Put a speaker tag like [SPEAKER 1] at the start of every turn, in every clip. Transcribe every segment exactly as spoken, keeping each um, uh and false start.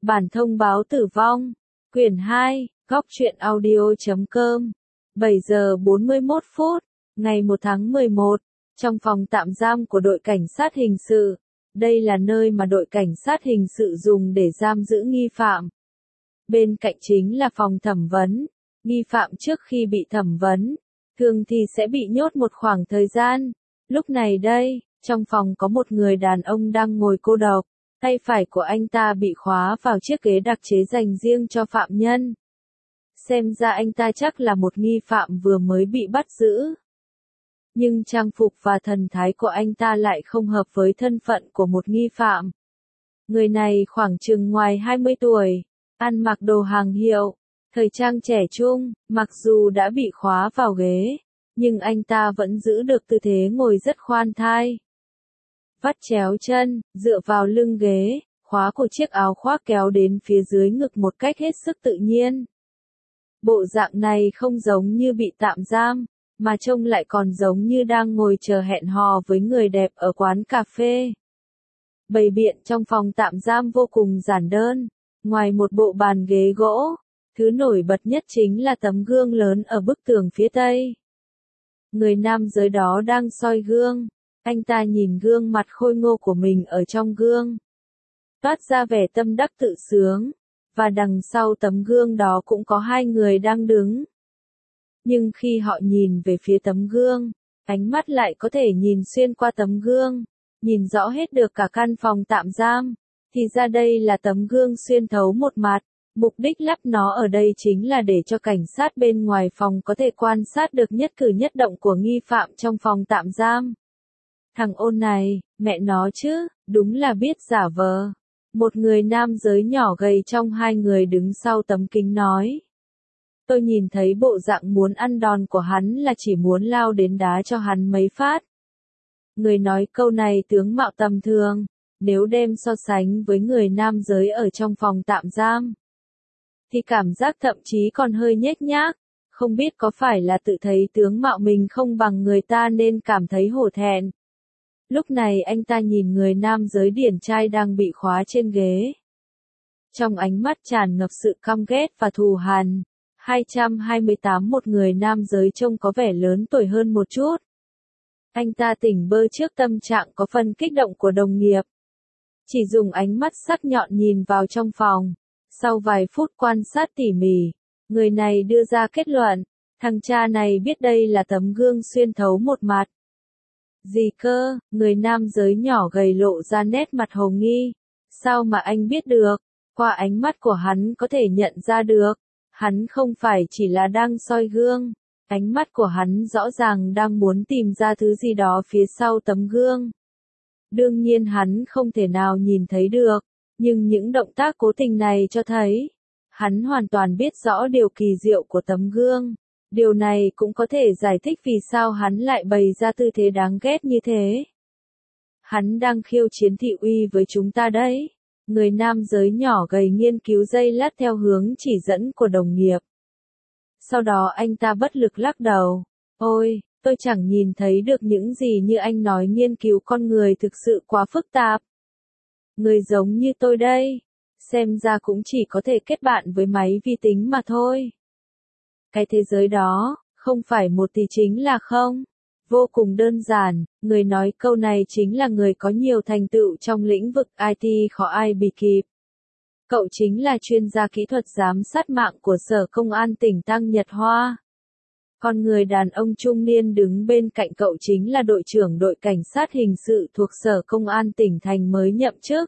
[SPEAKER 1] Bản thông báo tử vong. Quyển hai, góc truyện audio chấm com. bảy giờ bốn mươi mốt phút, ngày một tháng mười một, trong phòng tạm giam của đội cảnh sát hình sự. Đây là nơi mà đội cảnh sát hình sự dùng để giam giữ nghi phạm. Bên cạnh chính là phòng thẩm vấn. Nghi phạm trước khi bị thẩm vấn, thường thì sẽ bị nhốt một khoảng thời gian. Lúc này đây, trong phòng có một người đàn ông đang ngồi cô độc. Tay phải của anh ta bị khóa vào chiếc ghế đặc chế dành riêng cho phạm nhân. Xem ra anh ta chắc là một nghi phạm vừa mới bị bắt giữ. Nhưng trang phục và thần thái của anh ta lại không hợp với thân phận của một nghi phạm. Người này khoảng chừng ngoài hai mươi tuổi, ăn mặc đồ hàng hiệu, thời trang trẻ trung, mặc dù đã bị khóa vào ghế, nhưng anh ta vẫn giữ được tư thế ngồi rất khoan thai. Vắt chéo chân, dựa vào lưng ghế, khóa của chiếc áo khoác kéo đến phía dưới ngực một cách hết sức tự nhiên. Bộ dạng này không giống như bị tạm giam, mà trông lại còn giống như đang ngồi chờ hẹn hò với người đẹp ở quán cà phê. Bày biện trong phòng tạm giam vô cùng giản đơn, ngoài một bộ bàn ghế gỗ, thứ nổi bật nhất chính là tấm gương lớn ở bức tường phía tây. Người nam giới đó đang soi gương. Anh ta nhìn gương mặt khôi ngô của mình ở trong gương, toát ra vẻ tâm đắc tự sướng, và đằng sau tấm gương đó cũng có hai người đang đứng. Nhưng khi họ nhìn về phía tấm gương, ánh mắt lại có thể nhìn xuyên qua tấm gương, nhìn rõ hết được cả căn phòng tạm giam, thì ra đây là tấm gương xuyên thấu một mặt. Mục đích lắp nó ở đây chính là để cho cảnh sát bên ngoài phòng có thể quan sát được nhất cử nhất động của nghi phạm trong phòng tạm giam. Thằng ôn này, mẹ nó chứ, đúng là biết giả vờ. Một người nam giới nhỏ gầy trong hai người đứng sau tấm kính nói. Tôi nhìn thấy bộ dạng muốn ăn đòn của hắn là chỉ muốn lao đến đá cho hắn mấy phát. Người nói câu này tướng mạo tầm thường, nếu đem so sánh với người nam giới ở trong phòng tạm giam, thì cảm giác thậm chí còn hơi nhếch nhác. Không biết có phải là tự thấy tướng mạo mình không bằng người ta nên cảm thấy hổ thẹn. Lúc này anh ta nhìn người nam giới điển trai đang bị khóa trên ghế. Trong ánh mắt tràn ngập sự căm ghét và thù hằn. hai trăm hai mươi tám Một người nam giới trông có vẻ lớn tuổi hơn một chút. Anh ta tỉnh bơ trước tâm trạng có phần kích động của đồng nghiệp. Chỉ dùng ánh mắt sắc nhọn nhìn vào trong phòng. Sau vài phút quan sát tỉ mỉ, người này đưa ra kết luận. Thằng cha này biết đây là tấm gương xuyên thấu một mặt. Gì cơ, người nam giới nhỏ gầy lộ ra nét mặt hồ nghi. Sao mà anh biết được? Qua ánh mắt của hắn có thể nhận ra được. Hắn không phải chỉ là đang soi gương. Ánh mắt của hắn rõ ràng đang muốn tìm ra thứ gì đó phía sau tấm gương. Đương nhiên hắn không thể nào nhìn thấy được. Nhưng những động tác cố tình này cho thấy. Hắn hoàn toàn biết rõ điều kỳ diệu của tấm gương. Điều này cũng có thể giải thích vì sao hắn lại bày ra tư thế đáng ghét như thế. Hắn đang khiêu chiến thị uy với chúng ta đấy. Người nam giới nhỏ gầy nghiên cứu giây lát theo hướng chỉ dẫn của đồng nghiệp. Sau đó anh ta bất lực lắc đầu. Ôi, tôi chẳng nhìn thấy được những gì như anh nói, nghiên cứu con người thực sự quá phức tạp. Người giống như tôi đây, xem ra cũng chỉ có thể kết bạn với máy vi tính mà thôi. Cái thế giới đó, không phải một thì chính là không. Vô cùng đơn giản, người nói câu này chính là người có nhiều thành tựu trong lĩnh vực i tê khó ai bì kịp. Cậu chính là chuyên gia kỹ thuật giám sát mạng của Sở Công an tỉnh Tăng Nhật Hoa. Còn người đàn ông trung niên đứng bên cạnh cậu chính là đội trưởng đội cảnh sát hình sự thuộc Sở Công an tỉnh thành mới nhậm chức.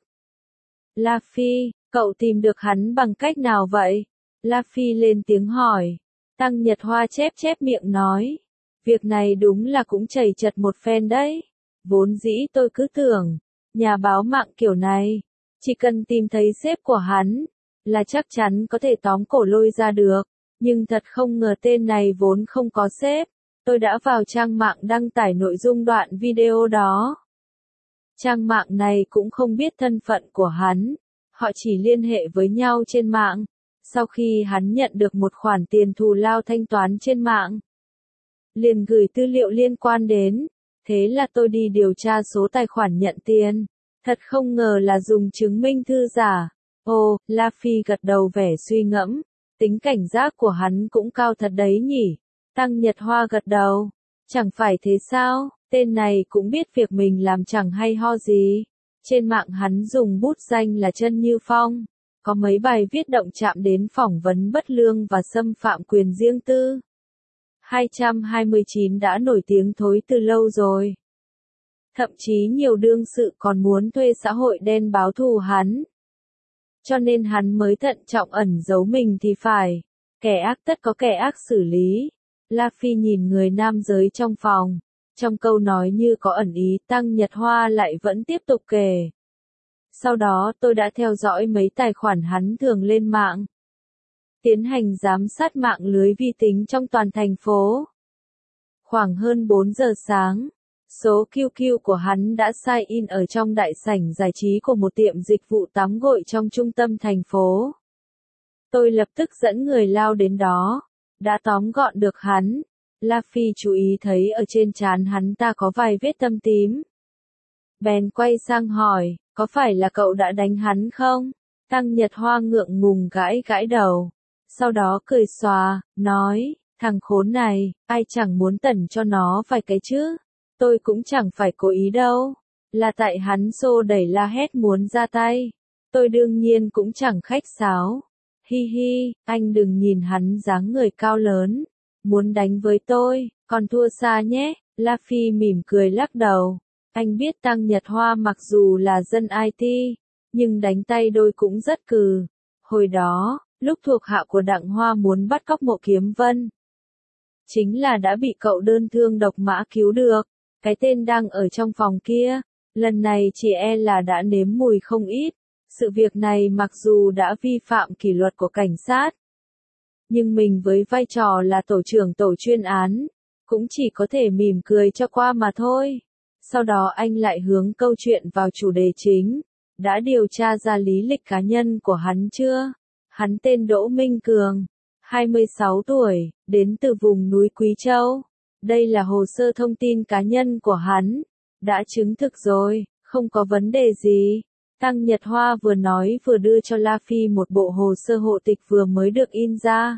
[SPEAKER 1] La Phi, cậu tìm được hắn bằng cách nào vậy? La Phi lên tiếng hỏi. Tăng Nhật Hoa chép chép miệng nói. Việc này đúng là cũng chầy chật một phen đấy. Vốn dĩ tôi cứ tưởng, nhà báo mạng kiểu này, chỉ cần tìm thấy sếp của hắn, là chắc chắn có thể tóm cổ lôi ra được. Nhưng thật không ngờ tên này vốn không có sếp. Tôi đã vào trang mạng đăng tải nội dung đoạn video đó. Trang mạng này cũng không biết thân phận của hắn. Họ chỉ liên hệ với nhau trên mạng. Sau khi hắn nhận được một khoản tiền thù lao thanh toán trên mạng, liền gửi tư liệu liên quan đến. Thế là tôi đi điều tra số tài khoản nhận tiền. Thật không ngờ là dùng chứng minh thư giả. Ồ, La Phi gật đầu vẻ suy ngẫm, tính cảnh giác của hắn cũng cao thật đấy nhỉ. Tăng Nhật Hoa gật đầu, chẳng phải thế sao, tên này cũng biết việc mình làm chẳng hay ho gì. Trên mạng hắn dùng bút danh là Chân Như Phong, có mấy bài viết động chạm đến phỏng vấn bất lương và xâm phạm quyền riêng tư. hai trăm hai mươi chín đã nổi tiếng thối từ lâu rồi. Thậm chí nhiều đương sự còn muốn thuê xã hội đen báo thù hắn. Cho nên hắn mới thận trọng ẩn giấu mình thì phải. Kẻ ác tất có kẻ ác xử lý. La Phi nhìn người nam giới trong phòng. Trong câu nói như có ẩn ý, Tăng Nhật Hoa lại vẫn tiếp tục kể. Sau đó tôi đã theo dõi mấy tài khoản hắn thường lên mạng. Tiến hành giám sát mạng lưới vi tính trong toàn thành phố. Khoảng hơn bốn giờ sáng, số quy quy của hắn đã sign in ở trong đại sảnh giải trí của một tiệm dịch vụ tắm gội trong trung tâm thành phố. Tôi lập tức dẫn người lao đến đó, đã tóm gọn được hắn. La Phi chú ý thấy ở trên trán hắn ta có vài vết thâm tím. Bèn quay sang hỏi, có phải là cậu đã đánh hắn không? Tăng Nhật Hoa ngượng ngùng gãi gãi đầu. Sau đó cười xòa, nói, thằng khốn này, ai chẳng muốn tẩn cho nó vài cái chứ. Tôi cũng chẳng phải cố ý đâu. Là tại hắn xô đẩy la hét muốn ra tay. Tôi đương nhiên cũng chẳng khách sáo. Hi hi, anh đừng nhìn hắn dáng người cao lớn. Muốn đánh với tôi, còn thua xa nhé. La Phi mỉm cười lắc đầu. Anh biết Tăng Nhật Hoa mặc dù là dân i tê, nhưng đánh tay đôi cũng rất cừ. Hồi đó, lúc thuộc hạ của Đặng Hoa muốn bắt cóc Mộ Kiếm Vân, chính là đã bị cậu đơn thương độc mã cứu được. Cái tên đang ở trong phòng kia, lần này chỉ e là đã nếm mùi không ít. Sự việc này mặc dù đã vi phạm kỷ luật của cảnh sát, nhưng mình với vai trò là tổ trưởng tổ chuyên án, cũng chỉ có thể mỉm cười cho qua mà thôi. Sau đó anh lại hướng câu chuyện vào chủ đề chính. Đã điều tra ra lý lịch cá nhân của hắn chưa? Hắn tên Đỗ Minh Cường, hai mươi sáu tuổi, đến từ vùng núi Quý Châu. Đây là hồ sơ thông tin cá nhân của hắn. Đã chứng thực rồi, không có vấn đề gì. Tăng Nhật Hoa vừa nói vừa đưa cho La Phi một bộ hồ sơ hộ tịch vừa mới được in ra.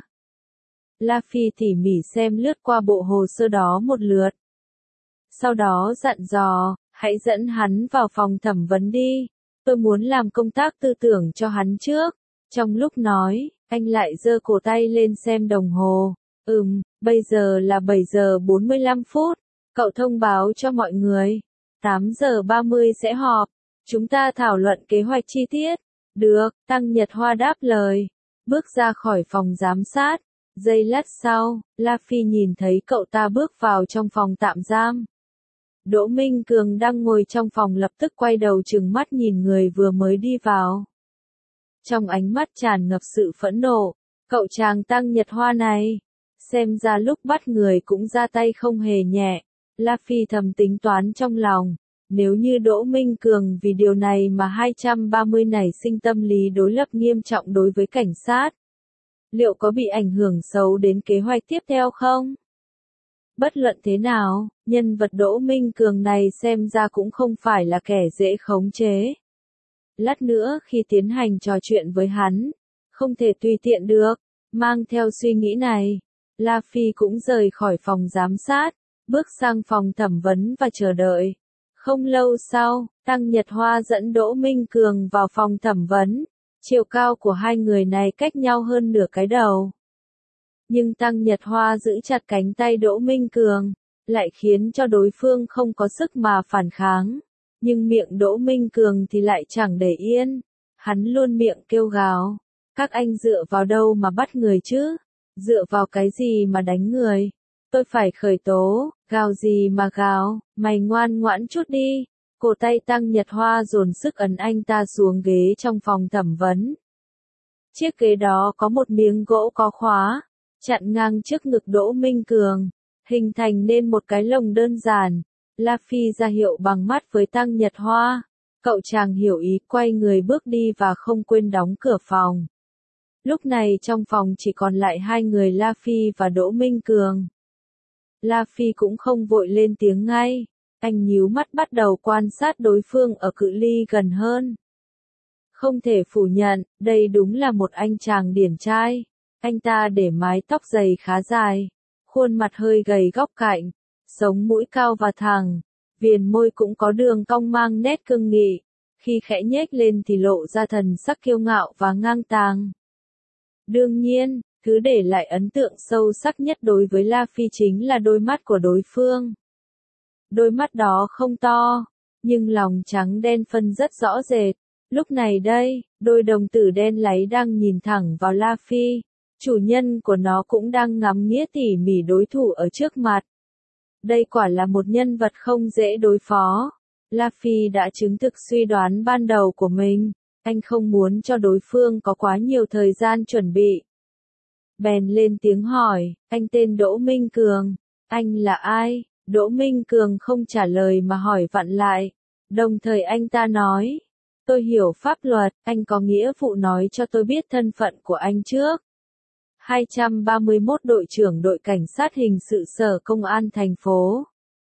[SPEAKER 1] La Phi tỉ mỉ xem lướt qua bộ hồ sơ đó một lượt. Sau đó dặn dò, hãy dẫn hắn vào phòng thẩm vấn đi. Tôi muốn làm công tác tư tưởng cho hắn trước. Trong lúc nói, anh lại giơ cổ tay lên xem đồng hồ. Ừm, bây giờ là bảy giờ bốn mươi lăm phút. Cậu thông báo cho mọi người. tám giờ ba mươi sẽ họp. Chúng ta thảo luận kế hoạch chi tiết. Được, Tăng Nhật Hoa đáp lời. Bước ra khỏi phòng giám sát. Giây lát sau, La Phi nhìn thấy cậu ta bước vào trong phòng tạm giam. Đỗ Minh Cường đang ngồi trong phòng lập tức quay đầu trừng mắt nhìn người vừa mới đi vào. Trong ánh mắt tràn ngập sự phẫn nộ, cậu chàng Tăng Nhật Hoa này, xem ra lúc bắt người cũng ra tay không hề nhẹ. La Phi thầm tính toán trong lòng, nếu như Đỗ Minh Cường vì điều này mà hai trăm ba mươi nảy sinh tâm lý đối lập nghiêm trọng đối với cảnh sát, liệu có bị ảnh hưởng xấu đến kế hoạch tiếp theo không? Bất luận thế nào, nhân vật Đỗ Minh Cường này xem ra cũng không phải là kẻ dễ khống chế. Lát nữa khi tiến hành trò chuyện với hắn, không thể tùy tiện được. Mang theo suy nghĩ này, La Phi cũng rời khỏi phòng giám sát, bước sang phòng thẩm vấn và chờ đợi. Không lâu sau, Tăng Nhật Hoa dẫn Đỗ Minh Cường vào phòng thẩm vấn. Chiều cao của hai người này cách nhau hơn nửa cái đầu. Nhưng Tăng Nhật Hoa giữ chặt cánh tay Đỗ Minh Cường, lại khiến cho đối phương không có sức mà phản kháng. Nhưng miệng Đỗ Minh Cường thì lại chẳng để yên. Hắn luôn miệng kêu gào. Các anh dựa vào đâu mà bắt người chứ? Dựa vào cái gì mà đánh người? Tôi phải khởi tố, gào gì mà gào, mày ngoan ngoãn chút đi. Cổ tay Tăng Nhật Hoa dồn sức ấn anh ta xuống ghế trong phòng thẩm vấn. Chiếc ghế đó có một miếng gỗ có khóa, chặn ngang trước ngực Đỗ Minh Cường, hình thành nên một cái lồng đơn giản. La Phi ra hiệu bằng mắt với Tăng Nhật Hoa. Cậu chàng hiểu ý quay người bước đi và không quên đóng cửa phòng. Lúc này trong phòng chỉ còn lại hai người La Phi và Đỗ Minh Cường. La Phi cũng không vội lên tiếng ngay. Anh nhíu mắt bắt đầu quan sát đối phương ở cự ly gần hơn. Không thể phủ nhận, đây đúng là một anh chàng điển trai. Anh ta để mái tóc dày khá dài, khuôn mặt hơi gầy góc cạnh, sống mũi cao và thẳng, viền môi cũng có đường cong mang nét cương nghị, khi khẽ nhếch lên thì lộ ra thần sắc kiêu ngạo và ngang tàng. Đương nhiên, thứ để lại ấn tượng sâu sắc nhất đối với La Phi chính là đôi mắt của đối phương. Đôi mắt đó không to, nhưng lòng trắng đen phân rất rõ rệt. Lúc này đây, đôi đồng tử đen láy đang nhìn thẳng vào La Phi. Chủ nhân của nó cũng đang ngắm nghía tỉ mỉ đối thủ ở trước mặt. Đây quả là một nhân vật không dễ đối phó. La Phi đã chứng thực suy đoán ban đầu của mình. Anh không muốn cho đối phương có quá nhiều thời gian chuẩn bị. Bèn lên tiếng hỏi, anh tên Đỗ Minh Cường. Anh là ai? Đỗ Minh Cường không trả lời mà hỏi vặn lại. Đồng thời anh ta nói, tôi hiểu pháp luật, anh có nghĩa vụ nói cho tôi biết thân phận của anh trước. hai trăm ba mươi mốt Đội trưởng đội cảnh sát hình sự sở công an thành phố.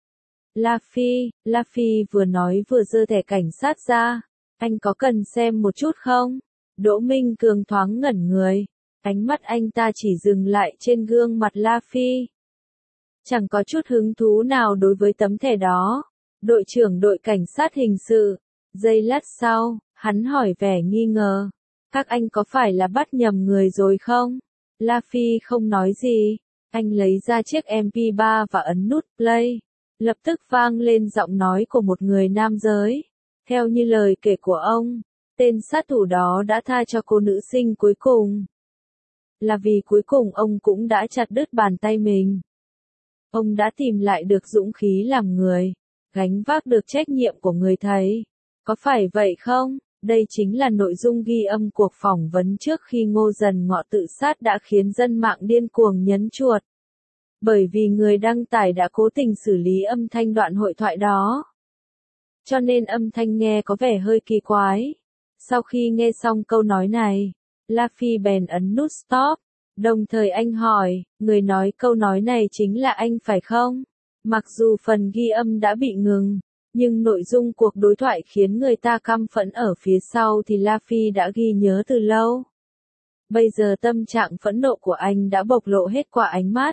[SPEAKER 1] La Phi, La Phi vừa nói vừa giơ thẻ cảnh sát ra. Anh có cần xem một chút không? Đỗ Minh Cường thoáng ngẩn người. Ánh mắt anh ta chỉ dừng lại trên gương mặt La Phi. Chẳng có chút hứng thú nào đối với tấm thẻ đó. Đội trưởng đội cảnh sát hình sự. Giây lát sau, hắn hỏi vẻ nghi ngờ. Các anh có phải là bắt nhầm người rồi không? La Phi không nói gì. Anh lấy ra chiếc em pê ba và ấn nút play. Lập tức vang lên giọng nói của một người nam giới. Theo như lời kể của ông, tên sát thủ đó đã tha cho cô nữ sinh cuối cùng. Là vì cuối cùng ông cũng đã chặt đứt bàn tay mình. Ông đã tìm lại được dũng khí làm người, gánh vác được trách nhiệm của người thầy. Có phải vậy không? Đây chính là nội dung ghi âm cuộc phỏng vấn trước khi Ngô Dần Ngọ tự sát đã khiến dân mạng điên cuồng nhấn chuột. Bởi vì người đăng tải đã cố tình xử lý âm thanh đoạn hội thoại đó. Cho nên âm thanh nghe có vẻ hơi kỳ quái. Sau khi nghe xong câu nói này, La Phi bèn ấn nút stop. Đồng thời anh hỏi, người nói câu nói này chính là anh phải không? Mặc dù phần ghi âm đã bị ngừng, nhưng nội dung cuộc đối thoại khiến người ta căm phẫn ở phía sau thì La Phi đã ghi nhớ từ lâu. Bây giờ tâm trạng phẫn nộ của anh đã bộc lộ hết qua ánh mắt.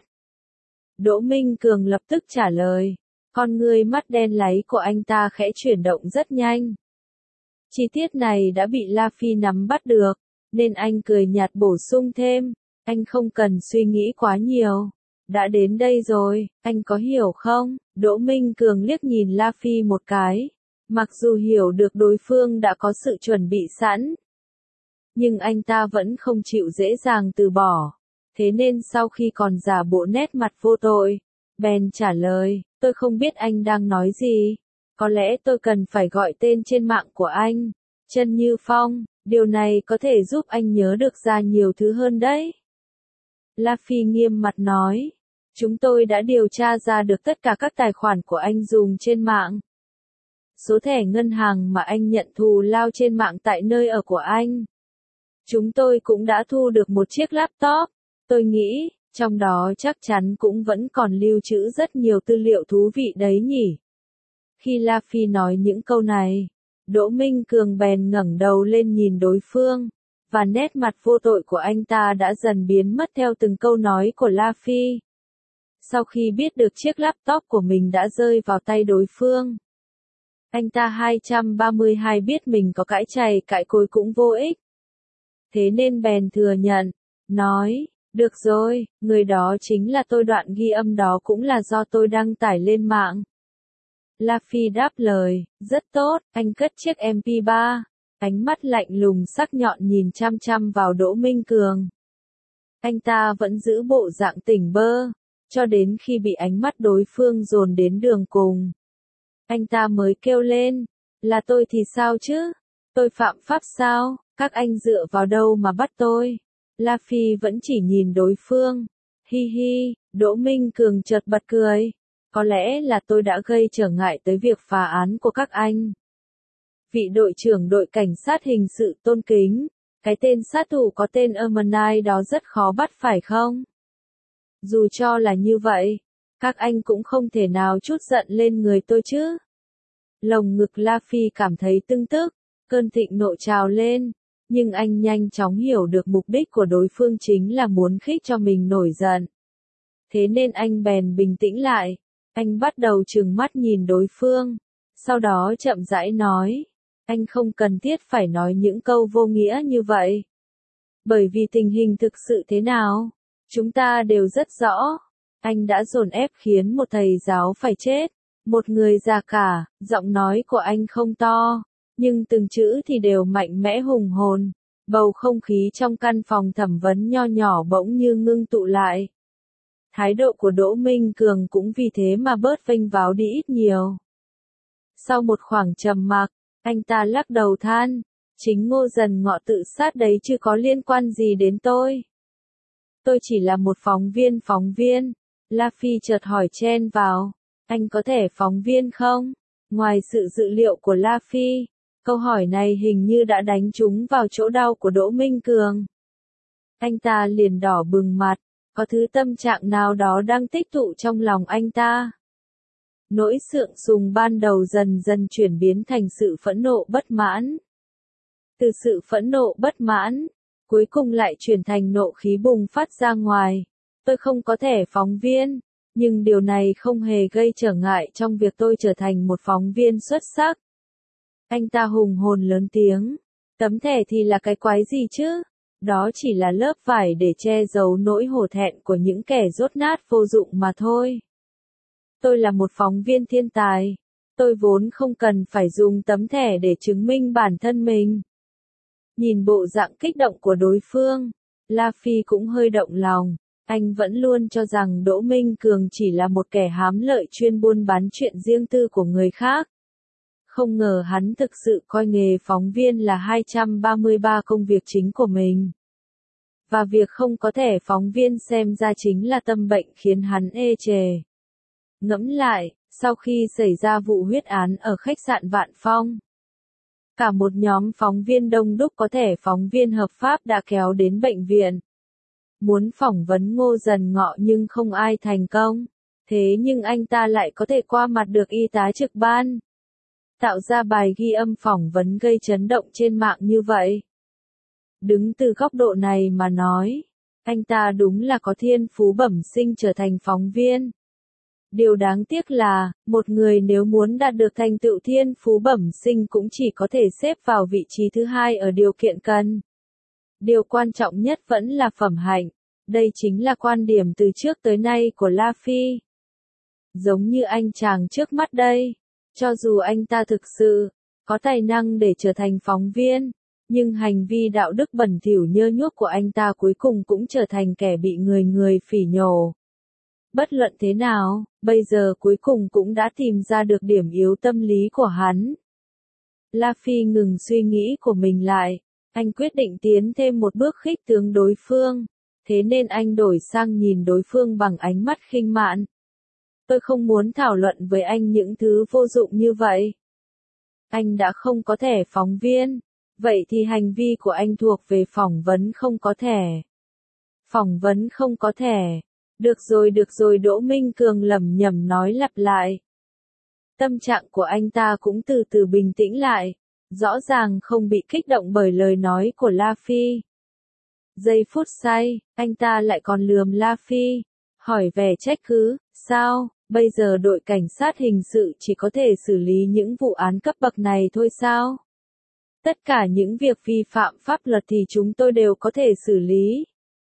[SPEAKER 1] Đỗ Minh Cường lập tức trả lời. Con ngươi mắt đen láy của anh ta khẽ chuyển động rất nhanh. Chi tiết này đã bị La Phi nắm bắt được, nên anh cười nhạt bổ sung thêm. Anh không cần suy nghĩ quá nhiều. Đã đến đây rồi, anh có hiểu không? Đỗ Minh Cường liếc nhìn La Phi một cái. Mặc dù hiểu được đối phương đã có sự chuẩn bị sẵn, nhưng anh ta vẫn không chịu dễ dàng từ bỏ. Thế nên sau khi còn giả bộ nét mặt vô tội, bèn trả lời, tôi không biết anh đang nói gì. Có lẽ tôi cần phải gọi tên trên mạng của anh. Trân Như Phong, điều này có thể giúp anh nhớ được ra nhiều thứ hơn đấy. La Phi nghiêm mặt nói, chúng tôi đã điều tra ra được tất cả các tài khoản của anh dùng trên mạng. Số thẻ ngân hàng mà anh nhận thù lao trên mạng tại nơi ở của anh. Chúng tôi cũng đã thu được một chiếc laptop. Tôi nghĩ, trong đó chắc chắn cũng vẫn còn lưu trữ rất nhiều tư liệu thú vị đấy nhỉ. Khi La Phi nói những câu này, Đỗ Minh Cường bèn ngẩng đầu lên nhìn đối phương, và nét mặt vô tội của anh ta đã dần biến mất theo từng câu nói của La Phi. Sau khi biết được chiếc laptop của mình đã rơi vào tay đối phương, anh ta hai trăm ba mươi hai biết mình có cãi chày cãi cối cũng vô ích. Thế nên bèn thừa nhận, nói, được rồi, người đó chính là tôi, đoạn ghi âm đó cũng là do tôi đăng tải lên mạng. La Phi đáp lời, rất tốt, anh cất chiếc em pê ba, ánh mắt lạnh lùng sắc nhọn nhìn chăm chăm vào Đỗ Minh Cường. Anh ta vẫn giữ bộ dạng tỉnh bơ, cho đến khi bị ánh mắt đối phương dồn đến đường cùng. Anh ta mới kêu lên, là tôi thì sao chứ? Tôi phạm pháp sao? Các anh dựa vào đâu mà bắt tôi? La Phi vẫn chỉ nhìn đối phương. Hi hi, Đỗ Minh Cường chợt bật cười. Có lẽ là tôi đã gây trở ngại tới việc phá án của các anh. Vị đội trưởng đội cảnh sát hình sự tôn kính, cái tên sát thủ có tên Ermanai đó rất khó bắt phải không? Dù cho là như vậy, các anh cũng không thể nào trút giận lên người tôi chứ. Lồng ngực La Phi cảm thấy tưng tức, Cơn thịnh nộ trào lên, nhưng anh nhanh chóng hiểu được mục đích của đối phương chính là muốn khích cho mình nổi giận. Thế nên anh bèn bình tĩnh lại, anh bắt đầu trừng mắt nhìn đối phương, sau đó chậm rãi nói, anh không cần thiết phải nói những câu vô nghĩa như vậy. Bởi vì tình hình thực sự thế nào, chúng ta đều rất rõ. Anh đã dồn ép khiến một thầy giáo phải chết, một người già cả, giọng nói của anh không to, nhưng từng chữ thì đều mạnh mẽ hùng hồn. Bầu không khí trong căn phòng thẩm vấn nho nhỏ bỗng như ngưng tụ lại. Thái độ của Đỗ Minh Cường cũng vì thế mà bớt vênh váo đi ít nhiều. Sau một khoảng trầm mặc, anh ta lắc đầu than, chính Ngô Dần Ngọ tự sát đấy chứ có liên quan gì đến tôi. Tôi chỉ là một phóng viên phóng viên. La Phi chợt hỏi chen vào, anh có thể phóng viên không? Ngoài sự dự liệu của La Phi, câu hỏi này hình như đã đánh trúng vào chỗ đau của Đỗ Minh Cường. Anh ta liền đỏ bừng mặt, có thứ tâm trạng nào đó đang tích tụ trong lòng anh ta. Nỗi sượng sùng ban đầu dần dần chuyển biến thành sự phẫn nộ bất mãn. Từ sự phẫn nộ bất mãn, cuối cùng lại chuyển thành nộ khí bùng phát ra ngoài. Tôi không có thẻ phóng viên, nhưng điều này không hề gây trở ngại trong việc tôi trở thành một phóng viên xuất sắc. Anh ta hùng hồn lớn tiếng, tấm thẻ thì là cái quái gì chứ? Đó chỉ là lớp vải để che giấu nỗi hổ thẹn của những kẻ dốt nát vô dụng mà thôi. Tôi là một phóng viên thiên tài, tôi vốn không cần phải dùng tấm thẻ để chứng minh bản thân mình. Nhìn bộ dạng kích động của đối phương, La Phi cũng hơi động lòng. Anh vẫn luôn cho rằng Đỗ Minh Cường chỉ là một kẻ hám lợi chuyên buôn bán chuyện riêng tư của người khác. Không ngờ hắn thực sự coi nghề phóng viên là hai trăm ba mươi ba công việc chính của mình. Và việc không có thẻ phóng viên xem ra chính là tâm bệnh khiến hắn ê chề. Ngẫm lại, sau khi xảy ra vụ huyết án ở khách sạn Vạn Phong, cả một nhóm phóng viên đông đúc có thẻ phóng viên hợp pháp đã kéo đến bệnh viện. Muốn phỏng vấn Ngô Dần Ngọ nhưng không ai thành công. Thế nhưng anh ta lại có thể qua mặt được y tá trực ban. Tạo ra bài ghi âm phỏng vấn gây chấn động trên mạng như vậy. Đứng từ góc độ này mà nói, anh ta đúng là có thiên phú bẩm sinh trở thành phóng viên. Điều đáng tiếc là, một người nếu muốn đạt được thành tựu thiên phú bẩm sinh cũng chỉ có thể xếp vào vị trí thứ hai ở điều kiện cần. Điều quan trọng nhất vẫn là phẩm hạnh. Đây chính là quan điểm từ trước tới nay của La Phi. Giống như anh chàng trước mắt đây, cho dù anh ta thực sự có tài năng để trở thành phóng viên, nhưng hành vi đạo đức bẩn thỉu nhơ nhuốc của anh ta cuối cùng cũng trở thành kẻ bị người người phỉ nhổ. Bất luận thế nào, bây giờ cuối cùng cũng đã tìm ra được điểm yếu tâm lý của hắn. La Phi ngừng suy nghĩ của mình lại, anh quyết định tiến thêm một bước khích tướng đối phương, thế nên anh đổi sang nhìn đối phương bằng ánh mắt khinh mạn. Tôi không muốn thảo luận với anh những thứ vô dụng như vậy. Anh đã không có thẻ phóng viên, vậy thì hành vi của anh thuộc về phỏng vấn không có thẻ. Phỏng vấn không có thẻ. Được rồi được rồi, Đỗ Minh Cường lẩm nhẩm nói lặp lại. Tâm trạng của anh ta cũng từ từ bình tĩnh lại, rõ ràng không bị kích động bởi lời nói của La Phi. Giây phút say, anh ta lại còn lườm La Phi, hỏi vẻ trách cứ, sao, bây giờ đội cảnh sát hình sự chỉ có thể xử lý những vụ án cấp bậc này thôi sao? Tất cả những việc vi phạm pháp luật thì chúng tôi đều có thể xử lý.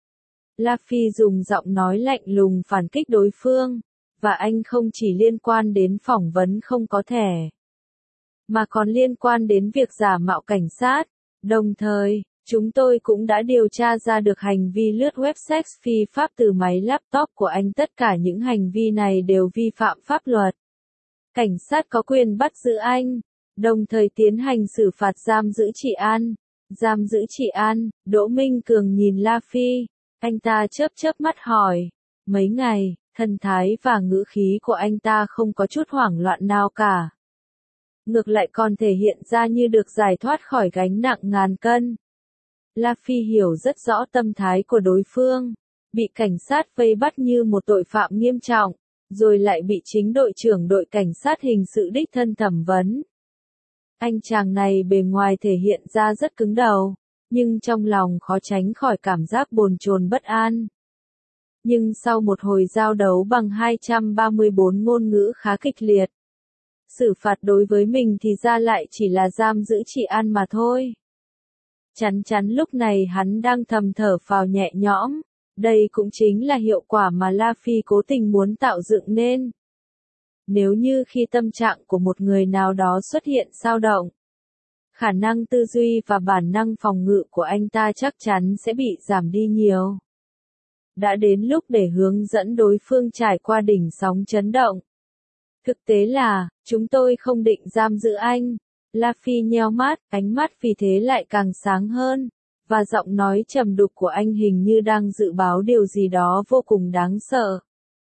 [SPEAKER 1] La Phi dùng giọng nói lạnh lùng phản kích đối phương, và anh không chỉ liên quan đến phỏng vấn không có thẻ, mà còn liên quan đến việc giả mạo cảnh sát. Đồng thời, chúng tôi cũng đã điều tra ra được hành vi lướt web sex phi pháp từ máy laptop của anh. Tất cả những hành vi này đều vi phạm pháp luật. Cảnh sát có quyền bắt giữ anh, đồng thời tiến hành xử phạt giam giữ trị an. Giam giữ trị an, Đỗ Minh Cường nhìn La Phi, anh ta chớp chớp mắt hỏi, mấy ngày, thần thái và ngữ khí của anh ta không có chút hoảng loạn nào cả. Ngược lại còn thể hiện ra như được giải thoát khỏi gánh nặng ngàn cân. La Phi hiểu rất rõ tâm thái của đối phương, bị cảnh sát vây bắt như một tội phạm nghiêm trọng, rồi lại bị chính đội trưởng đội cảnh sát hình sự đích thân thẩm vấn. Anh chàng này bề ngoài thể hiện ra rất cứng đầu, nhưng trong lòng khó tránh khỏi cảm giác bồn chồn bất an. Nhưng sau một hồi giao đấu bằng hai trăm ba mươi bốn ngôn ngữ khá kịch liệt, xử phạt đối với mình thì ra lại chỉ là giam giữ chị An mà thôi. Chắn chắn lúc này hắn đang thầm thở phào nhẹ nhõm, đây cũng chính là hiệu quả mà La Phi cố tình muốn tạo dựng nên. Nếu như khi tâm trạng của một người nào đó xuất hiện dao động, khả năng tư duy và bản năng phòng ngự của anh ta chắc chắn sẽ bị giảm đi nhiều. Đã đến lúc để hướng dẫn đối phương trải qua đỉnh sóng chấn động. Thực tế là, chúng tôi không định giam giữ anh. La Phi nheo mắt, ánh mắt vì thế lại càng sáng hơn, và giọng nói trầm đục của anh hình như đang dự báo điều gì đó vô cùng đáng sợ.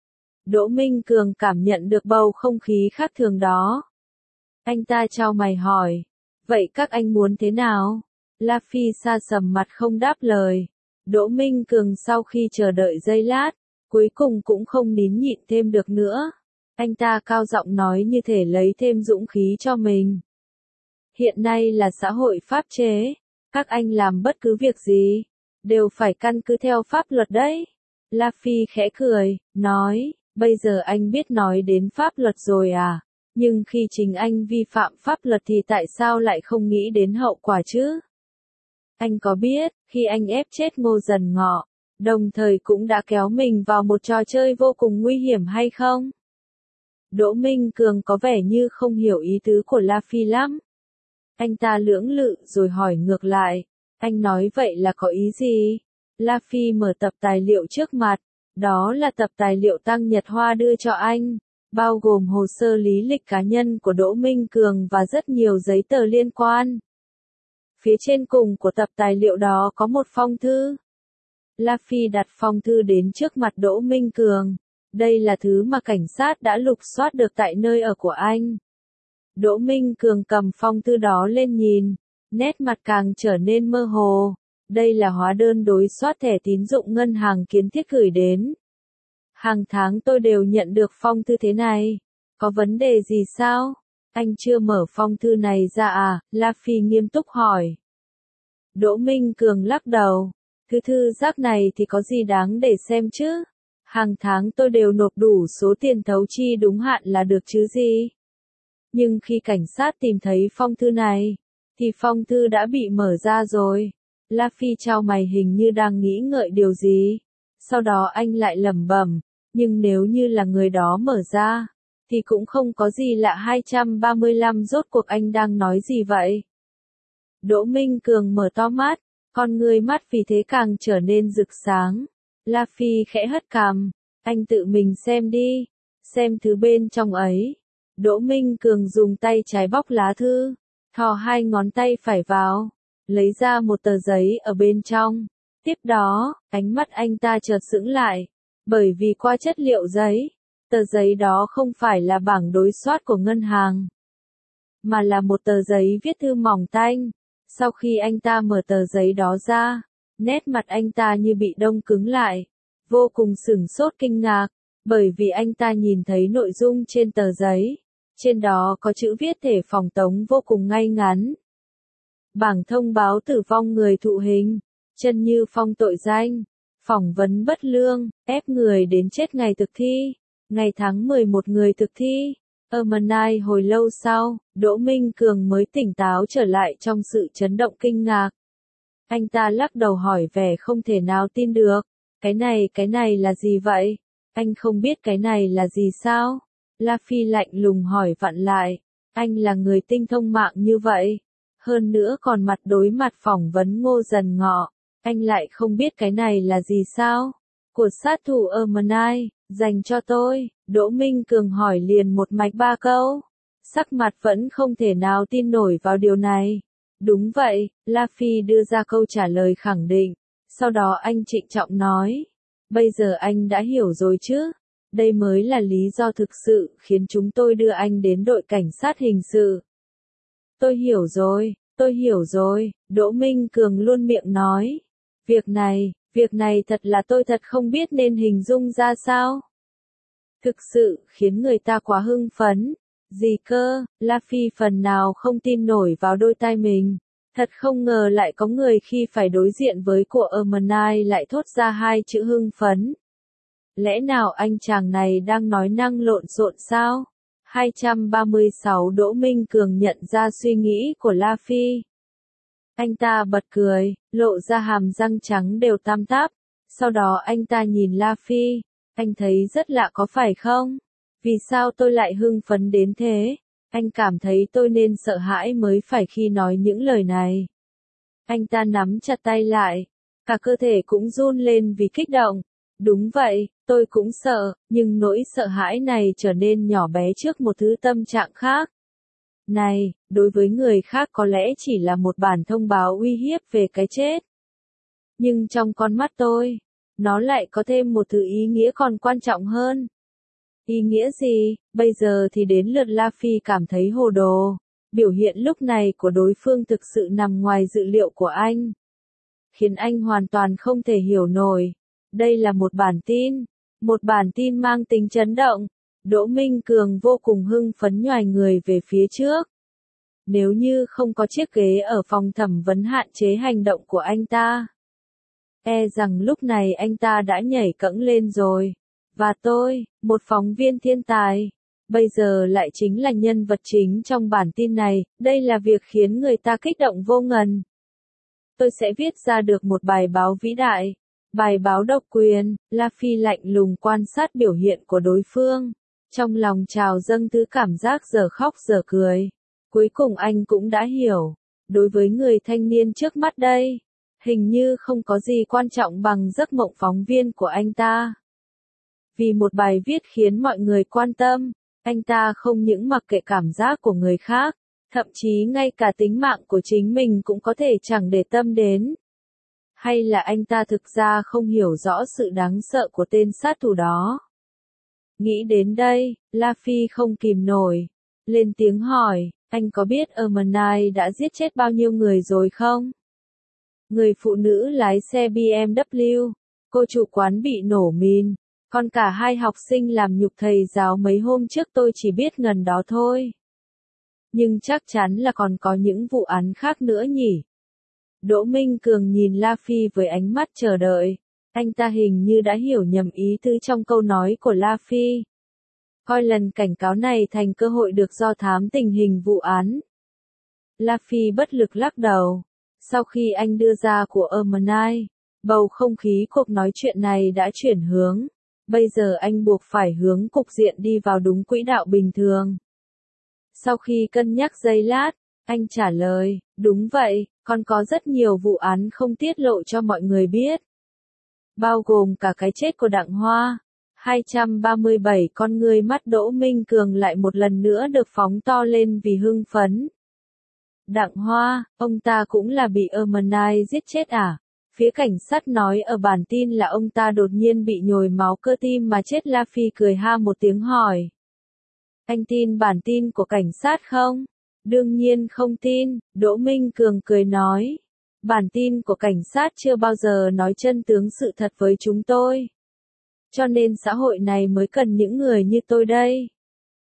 [SPEAKER 1] Đỗ Minh Cường cảm nhận được bầu không khí khác thường đó. Anh ta chau mày hỏi, vậy các anh muốn thế nào? La Phi sa sầm mặt không đáp lời. Đỗ Minh Cường sau khi chờ đợi giây lát, cuối cùng cũng không nín nhịn thêm được nữa. Anh ta cao giọng nói như thể lấy thêm dũng khí cho mình. Hiện nay là xã hội pháp chế, các anh làm bất cứ việc gì, đều phải căn cứ theo pháp luật đấy. La Phi khẽ cười, nói, bây giờ anh biết nói đến pháp luật rồi à, nhưng khi chính anh vi phạm pháp luật thì tại sao lại không nghĩ đến hậu quả chứ? Anh có biết, khi anh ép chết Ngô Dần Ngọ, đồng thời cũng đã kéo mình vào một trò chơi vô cùng nguy hiểm hay không? Đỗ Minh Cường có vẻ như không hiểu ý tứ của La Phi lắm. Anh ta lưỡng lự rồi hỏi ngược lại, anh nói vậy là có ý gì? La Phi mở tập tài liệu trước mặt, đó là tập tài liệu Tăng Nhật Hoa đưa cho anh, bao gồm hồ sơ lý lịch cá nhân của Đỗ Minh Cường và rất nhiều giấy tờ liên quan. Phía trên cùng của tập tài liệu đó có một phong thư. La Phi đặt phong thư đến trước mặt Đỗ Minh Cường. Đây là thứ mà cảnh sát đã lục soát được tại nơi ở của anh. Đỗ Minh Cường cầm phong thư đó lên nhìn, nét mặt càng trở nên mơ hồ. Đây là hóa đơn đối soát thẻ tín dụng ngân hàng Kiến Thiết gửi đến. Hàng tháng tôi đều nhận được phong thư thế này. Có vấn đề gì sao? Anh chưa mở phong thư này ra à? La Phi nghiêm túc hỏi. Đỗ Minh Cường lắc đầu. Thứ thư rác này thì có gì đáng để xem chứ? Hàng tháng tôi đều nộp đủ số tiền thấu chi đúng hạn là được chứ gì? Nhưng khi cảnh sát tìm thấy phong thư này, thì phong thư đã bị mở ra rồi. La Phi chau mày hình như đang nghĩ ngợi điều gì. Sau đó anh lại lẩm bẩm, nhưng nếu như là người đó mở ra, thì cũng không có gì lạ. Hai trăm ba mươi lăm rốt cuộc anh đang nói gì vậy? Đỗ Minh Cường mở to mắt, con người mắt vì thế càng trở nên rực sáng. La Phi khẽ hất cằm, anh tự mình xem đi, xem thứ bên trong ấy. Đỗ Minh Cường dùng tay trái bóc lá thư, thò hai ngón tay phải vào, lấy ra một tờ giấy ở bên trong. Tiếp đó, ánh mắt anh ta chợt sững lại, bởi vì qua chất liệu giấy, tờ giấy đó không phải là bảng đối soát của ngân hàng, mà là một tờ giấy viết thư mỏng tanh. Sau khi anh ta mở tờ giấy đó ra, nét mặt anh ta như bị đông cứng lại, vô cùng sửng sốt kinh ngạc, bởi vì anh ta nhìn thấy nội dung trên tờ giấy. Trên đó có chữ viết thể phòng tống vô cùng ngay ngắn. Bảng thông báo tử vong người thụ hình, Chân Như Phong tội danh, phỏng vấn bất lương, ép người đến chết ngày thực thi, ngày tháng mười một người thực thi. Ermenai hồi lâu sau, Đỗ Minh Cường mới tỉnh táo trở lại trong sự chấn động kinh ngạc. Anh ta lắc đầu hỏi vẻ không thể nào tin được. Cái này, cái này là gì vậy? Anh không biết cái này là gì sao? La Phi lạnh lùng hỏi vặn lại. Anh là người tinh thông mạng như vậy. Hơn nữa còn mặt đối mặt phỏng vấn Ngô Dần Ngọ. Anh lại không biết cái này là gì sao? Của sát thủ Ermenai, dành cho tôi. Đỗ Minh Cường hỏi liền một mạch ba câu. Sắc mặt vẫn không thể nào tin nổi vào điều này. Đúng vậy, La Phi đưa ra câu trả lời khẳng định. Sau đó anh trịnh trọng nói. Bây giờ anh đã hiểu rồi chứ? Đây mới là lý do thực sự khiến chúng tôi đưa anh đến đội cảnh sát hình sự. Tôi hiểu rồi, tôi hiểu rồi, Đỗ Minh Cường luôn miệng nói. Việc này, việc này thật là tôi thật không biết nên hình dung ra sao. Thực sự khiến người ta quá hưng phấn. Gì cơ, La Phi phần nào không tin nổi vào đôi tai mình. Thật không ngờ lại có người khi phải đối diện với của Ermenai lại thốt ra hai chữ hưng phấn. Lẽ nào anh chàng này đang nói năng lộn xộn sao? hai trăm ba mươi sáu Đỗ Minh Cường nhận ra suy nghĩ của La Phi. Anh ta bật cười, lộ ra hàm răng trắng đều tam táp. Sau đó anh ta nhìn La Phi. Anh thấy rất lạ có phải không? Vì sao tôi lại hưng phấn đến thế? Anh cảm thấy tôi nên sợ hãi mới phải khi nói những lời này. Anh ta nắm chặt tay lại. Cả cơ thể cũng run lên vì kích động. Đúng vậy, tôi cũng sợ, nhưng nỗi sợ hãi này trở nên nhỏ bé trước một thứ tâm trạng khác. Này, đối với người khác có lẽ chỉ là một bản thông báo uy hiếp về cái chết. Nhưng trong con mắt tôi, nó lại có thêm một thứ ý nghĩa còn quan trọng hơn. Ý nghĩa gì? Bây giờ thì đến lượt La Phi cảm thấy hồ đồ. Biểu hiện lúc này của đối phương thực sự nằm ngoài dự liệu của anh. Khiến anh hoàn toàn không thể hiểu nổi. Đây là một bản tin. Một bản tin mang tính chấn động. Đỗ Minh Cường vô cùng hưng phấn nhoài người về phía trước. Nếu như không có chiếc ghế ở phòng thẩm vấn hạn chế hành động của anh ta. E rằng lúc này anh ta đã nhảy cẫng lên rồi. Và tôi, một phóng viên thiên tài, bây giờ lại chính là nhân vật chính trong bản tin này, đây là việc khiến người ta kích động vô ngần. Tôi sẽ viết ra được một bài báo vĩ đại, bài báo độc quyền. La Phi lạnh lùng quan sát biểu hiện của đối phương, trong lòng trào dâng thứ cảm giác dở khóc dở cười. Cuối cùng anh cũng đã hiểu, đối với người thanh niên trước mắt đây, hình như không có gì quan trọng bằng giấc mộng phóng viên của anh ta. Vì một bài viết khiến mọi người quan tâm, anh ta không những mặc kệ cảm giác của người khác, thậm chí ngay cả tính mạng của chính mình cũng có thể chẳng để tâm đến. Hay là anh ta thực ra không hiểu rõ sự đáng sợ của tên sát thủ đó? Nghĩ đến đây, La Phi không kìm nổi, lên tiếng hỏi, anh có biết Ermenai đã giết chết bao nhiêu người rồi không? Người phụ nữ lái xe bê em vê, cô chủ quán bị nổ mìn. Còn cả hai học sinh làm nhục thầy giáo mấy hôm trước tôi chỉ biết ngần đó thôi. Nhưng chắc chắn là còn có những vụ án khác nữa nhỉ. Đỗ Minh Cường nhìn La Phi với ánh mắt chờ đợi. Anh ta hình như đã hiểu nhầm ý tứ trong câu nói của La Phi. Coi lần cảnh cáo này thành cơ hội được do thám tình hình vụ án. La Phi bất lực lắc đầu. Sau khi anh đưa ra của Ermenai, bầu không khí cuộc nói chuyện này đã chuyển hướng. Bây giờ anh buộc phải hướng cục diện đi vào đúng quỹ đạo bình thường. Sau khi cân nhắc giây lát, anh trả lời, đúng vậy, còn có rất nhiều vụ án không tiết lộ cho mọi người biết. Bao gồm cả cái chết của Đặng Hoa. hai trăm ba mươi bảy con ngươi mắt Đỗ Minh Cường lại một lần nữa được phóng to lên vì hưng phấn. Đặng Hoa, ông ta cũng là bị Ermenai giết chết à? Phía cảnh sát nói ở bản tin là ông ta đột nhiên bị nhồi máu cơ tim mà chết. La Phi cười ha một tiếng hỏi. Anh tin bản tin của cảnh sát không? Đương nhiên không tin, Đỗ Minh Cường cười nói. Bản tin của cảnh sát chưa bao giờ nói chân tướng sự thật với chúng tôi. Cho nên xã hội này mới cần những người như tôi đây.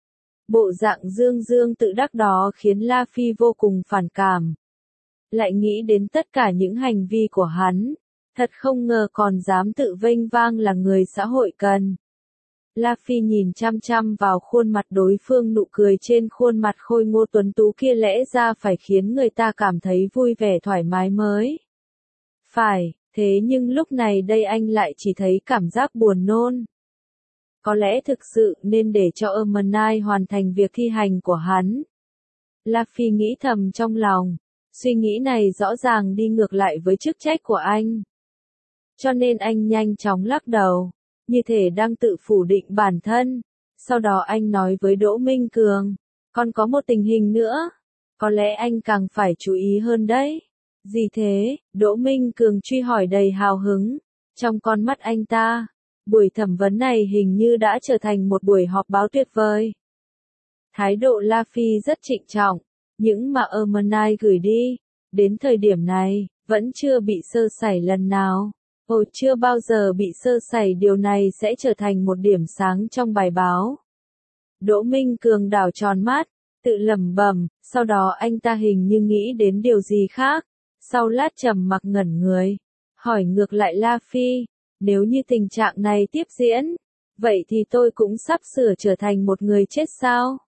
[SPEAKER 1] Bộ dạng dương dương tự đắc đó khiến La Phi vô cùng phản cảm. Lại nghĩ đến tất cả những hành vi của hắn. Thật không ngờ còn dám tự vênh vang là người xã hội cần. La Phi nhìn chăm chăm vào khuôn mặt đối phương, nụ cười trên khuôn mặt khôi ngô tuấn tú kia lẽ ra phải khiến người ta cảm thấy vui vẻ thoải mái mới. Phải, thế nhưng lúc này đây anh lại chỉ thấy cảm giác buồn nôn. Có lẽ thực sự nên để cho Ermenai hoàn thành việc thi hành của hắn. La Phi nghĩ thầm trong lòng. Suy nghĩ này rõ ràng đi ngược lại với chức trách của anh. Cho nên anh nhanh chóng lắc đầu, như thể đang tự phủ định bản thân. Sau đó anh nói với Đỗ Minh Cường, còn có một tình hình nữa, có lẽ anh càng phải chú ý hơn đấy. Gì thế? Đỗ Minh Cường truy hỏi đầy hào hứng. Trong con mắt anh ta, buổi thẩm vấn này hình như đã trở thành một buổi họp báo tuyệt vời. Thái độ La Phi rất trịnh trọng. Những mà Ermenai gửi đi, đến thời điểm này, vẫn chưa bị sơ sẩy lần nào. Ồ, chưa bao giờ bị sơ sẩy, điều này sẽ trở thành một điểm sáng trong bài báo. Đỗ Minh Cường đảo tròn mắt, tự lẩm bẩm, sau đó anh ta hình như nghĩ đến điều gì khác, sau lát trầm mặc ngẩn người, hỏi ngược lại La Phi, nếu như tình trạng này tiếp diễn, vậy thì tôi cũng sắp sửa trở thành một người chết sao?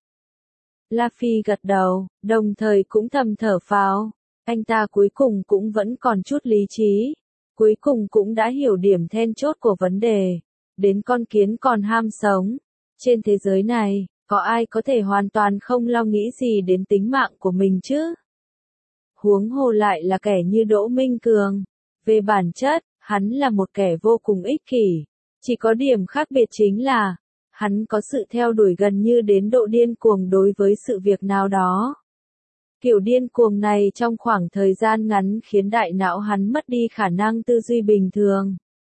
[SPEAKER 1] La Phi gật đầu, đồng thời cũng thầm thở phào, anh ta cuối cùng cũng vẫn còn chút lý trí, cuối cùng cũng đã hiểu điểm then chốt của vấn đề, đến con kiến còn ham sống, trên thế giới này, có ai có thể hoàn toàn không lo nghĩ gì đến tính mạng của mình chứ? Huống hồ lại là kẻ như Đỗ Minh Cường, về bản chất, hắn là một kẻ vô cùng ích kỷ, chỉ có điểm khác biệt chính là, hắn có sự theo đuổi gần như đến độ điên cuồng đối với sự việc nào đó. Kiểu điên cuồng này trong khoảng thời gian ngắn khiến đại não hắn mất đi khả năng tư duy bình thường.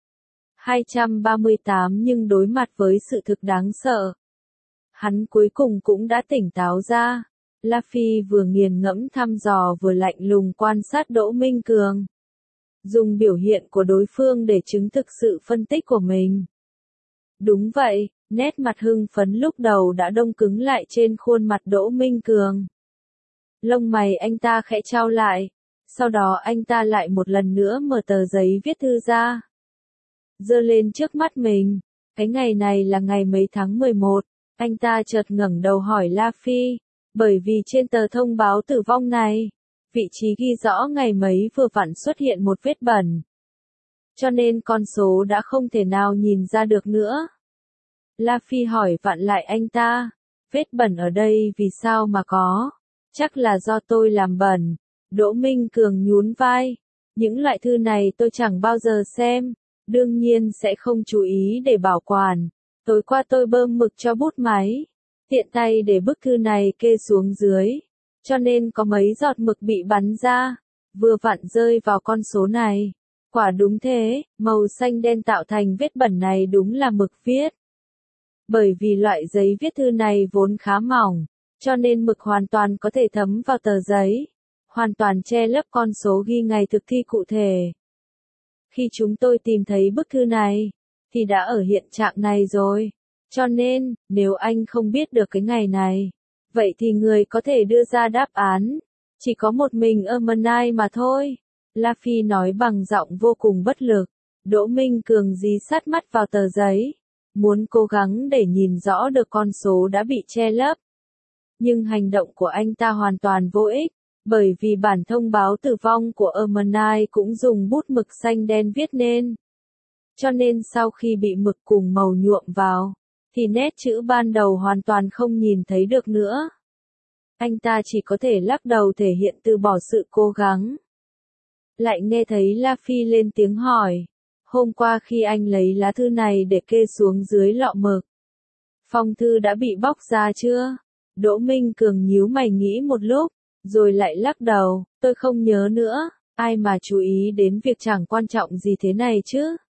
[SPEAKER 1] hai trăm ba mươi tám Nhưng đối mặt với sự thực đáng sợ, hắn cuối cùng cũng đã tỉnh táo ra. La Phi vừa nghiền ngẫm thăm dò vừa lạnh lùng quan sát Đỗ Minh Cường, dùng biểu hiện của đối phương để chứng thực sự phân tích của mình. Đúng vậy, nét mặt hưng phấn lúc đầu đã đông cứng lại trên khuôn mặt Đỗ Minh Cường. Lông mày anh ta khẽ chau lại, sau đó anh ta lại một lần nữa mở tờ giấy viết thư ra, giơ lên trước mắt mình. Cái ngày này là ngày mấy tháng mười một, anh ta chợt ngẩng đầu hỏi La Phi, bởi vì trên tờ thông báo tử vong này, vị trí ghi rõ ngày mấy vừa vặn xuất hiện một vết bẩn, cho nên con số đã không thể nào nhìn ra được nữa. La Phi hỏi vặn lại anh ta, vết bẩn ở đây vì sao mà có? Chắc là do tôi làm bẩn. Đỗ Minh Cường nhún vai, những loại thư này tôi chẳng bao giờ xem, đương nhiên sẽ không chú ý để bảo quản. Tối qua tôi bơm mực cho bút máy, tiện tay để bức thư này kê xuống dưới, cho nên có mấy giọt mực bị bắn ra, vừa vặn rơi vào con số này. Quả đúng thế, màu xanh đen tạo thành vết bẩn này đúng là mực viết. Bởi vì loại giấy viết thư này vốn khá mỏng, cho nên mực hoàn toàn có thể thấm vào tờ giấy, hoàn toàn che lấp con số ghi ngày thực thi cụ thể. Khi chúng tôi tìm thấy bức thư này, thì đã ở hiện trạng này rồi. Cho nên, nếu anh không biết được cái ngày này, vậy thì người có thể đưa ra đáp án, chỉ có một mình Ermenai mà thôi. La Phi nói bằng giọng vô cùng bất lực. Đỗ Minh Cường dí sát mắt vào tờ giấy, muốn cố gắng để nhìn rõ được con số đã bị che lấp. Nhưng hành động của anh ta hoàn toàn vô ích, bởi vì bản thông báo tử vong của Ermenai cũng dùng bút mực xanh đen viết nên. Cho nên sau khi bị mực cùng màu nhuộm vào, thì nét chữ ban đầu hoàn toàn không nhìn thấy được nữa. Anh ta chỉ có thể lắc đầu thể hiện từ bỏ sự cố gắng. Lại nghe thấy La Phi lên tiếng hỏi, hôm qua khi anh lấy lá thư này để kê xuống dưới lọ mực, phong thư đã bị bóc ra chưa? Đỗ Minh Cường nhíu mày nghĩ một lúc, rồi lại lắc đầu, tôi không nhớ nữa, ai mà chú ý đến việc chẳng quan trọng gì thế này chứ?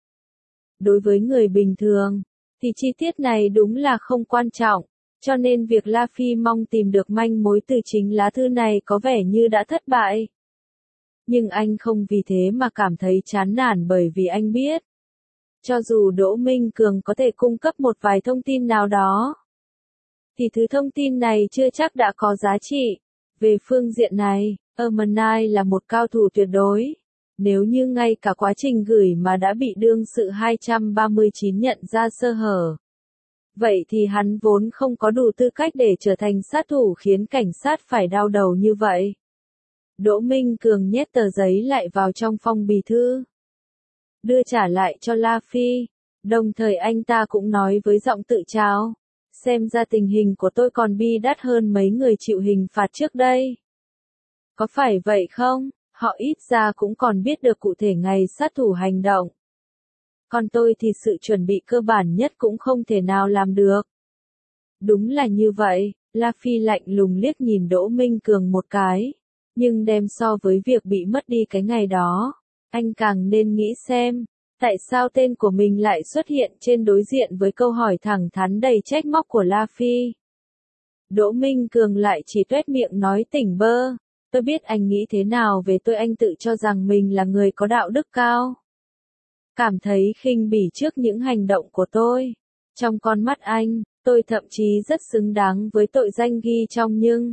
[SPEAKER 1] Đối với người bình thường, thì chi tiết này đúng là không quan trọng, cho nên việc La Phi mong tìm được manh mối từ chính lá thư này có vẻ như đã thất bại. Nhưng anh không vì thế mà cảm thấy chán nản, bởi vì anh biết, cho dù Đỗ Minh Cường có thể cung cấp một vài thông tin nào đó, thì thứ thông tin này chưa chắc đã có giá trị. Về phương diện này, Ermenai là một cao thủ tuyệt đối. Nếu như ngay cả quá trình gửi mà đã bị đương sự hai trăm ba mươi chín nhận ra sơ hở, vậy thì hắn vốn không có đủ tư cách để trở thành sát thủ khiến cảnh sát phải đau đầu như vậy. Đỗ Minh Cường nhét tờ giấy lại vào trong phong bì thư, đưa trả lại cho La Phi, đồng thời anh ta cũng nói với giọng tự trào, xem ra tình hình của tôi còn bi đát hơn mấy người chịu hình phạt trước đây. Có phải vậy không? Họ ít ra cũng còn biết được cụ thể ngày sát thủ hành động. Còn tôi thì sự chuẩn bị cơ bản nhất cũng không thể nào làm được. Đúng là như vậy, La Phi lạnh lùng liếc nhìn Đỗ Minh Cường một cái. Nhưng đem so với việc bị mất đi cái ngày đó, anh càng nên nghĩ xem, tại sao tên của mình lại xuất hiện trên đối diện với câu hỏi thẳng thắn đầy trách móc của La Phi. Đỗ Minh Cường lại chỉ tuét miệng nói tỉnh bơ. Tôi biết anh nghĩ thế nào về tôi, anh tự cho rằng mình là người có đạo đức cao. Cảm thấy khinh bỉ trước những hành động của tôi. Trong con mắt anh, Tôi thậm chí rất xứng đáng với tội danh ghi trong nhưng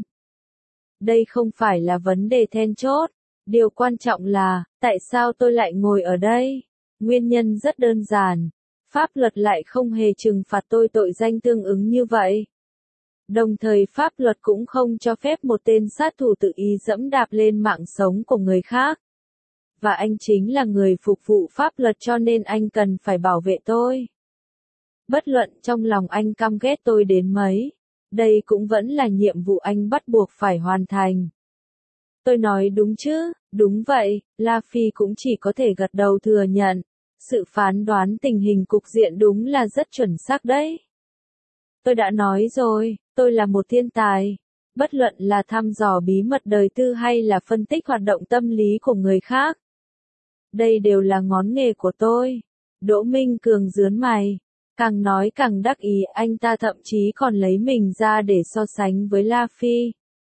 [SPEAKER 1] đây không phải là vấn đề then chốt. Điều quan trọng là, tại sao tôi lại ngồi ở đây? Nguyên nhân rất đơn giản. Pháp luật lại không hề trừng phạt tôi tội danh tương ứng như vậy. Đồng thời pháp luật cũng không cho phép một tên sát thủ tự ý dẫm đạp lên mạng sống của người khác. Và anh chính là người phục vụ pháp luật cho nên anh cần phải bảo vệ tôi. Bất luận trong lòng anh căm ghét tôi đến mấy, đây cũng vẫn là nhiệm vụ anh bắt buộc phải hoàn thành. Tôi nói đúng chứ? Đúng vậy, La Phi cũng chỉ có thể gật đầu thừa nhận. Sự phán đoán tình hình cục diện đúng là rất chuẩn xác đấy. Tôi đã nói rồi, tôi là một thiên tài. Bất luận là thăm dò bí mật đời tư hay là phân tích hoạt động tâm lý của người khác. Đây đều là ngón nghề của tôi. Đỗ Minh Cường rướn mày. Càng nói càng đắc ý, anh ta thậm chí còn lấy mình ra để so sánh với La Phi.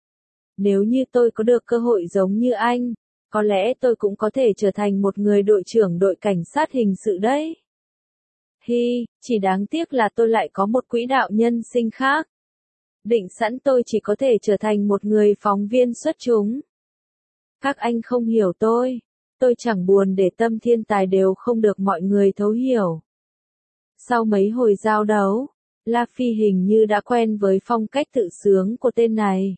[SPEAKER 1] Nếu như tôi có được cơ hội giống như anh, có lẽ tôi cũng có thể trở thành một người đội trưởng đội cảnh sát hình sự đấy. Hi, chỉ đáng tiếc là tôi lại có một quỹ đạo nhân sinh khác. Định sẵn tôi chỉ có thể trở thành một người phóng viên xuất chúng. Các anh không hiểu tôi. Tôi chẳng buồn để tâm thiên tài đều không được mọi người thấu hiểu. Sau mấy hồi giao đấu, La Phi hình như đã quen với phong cách tự sướng của tên này.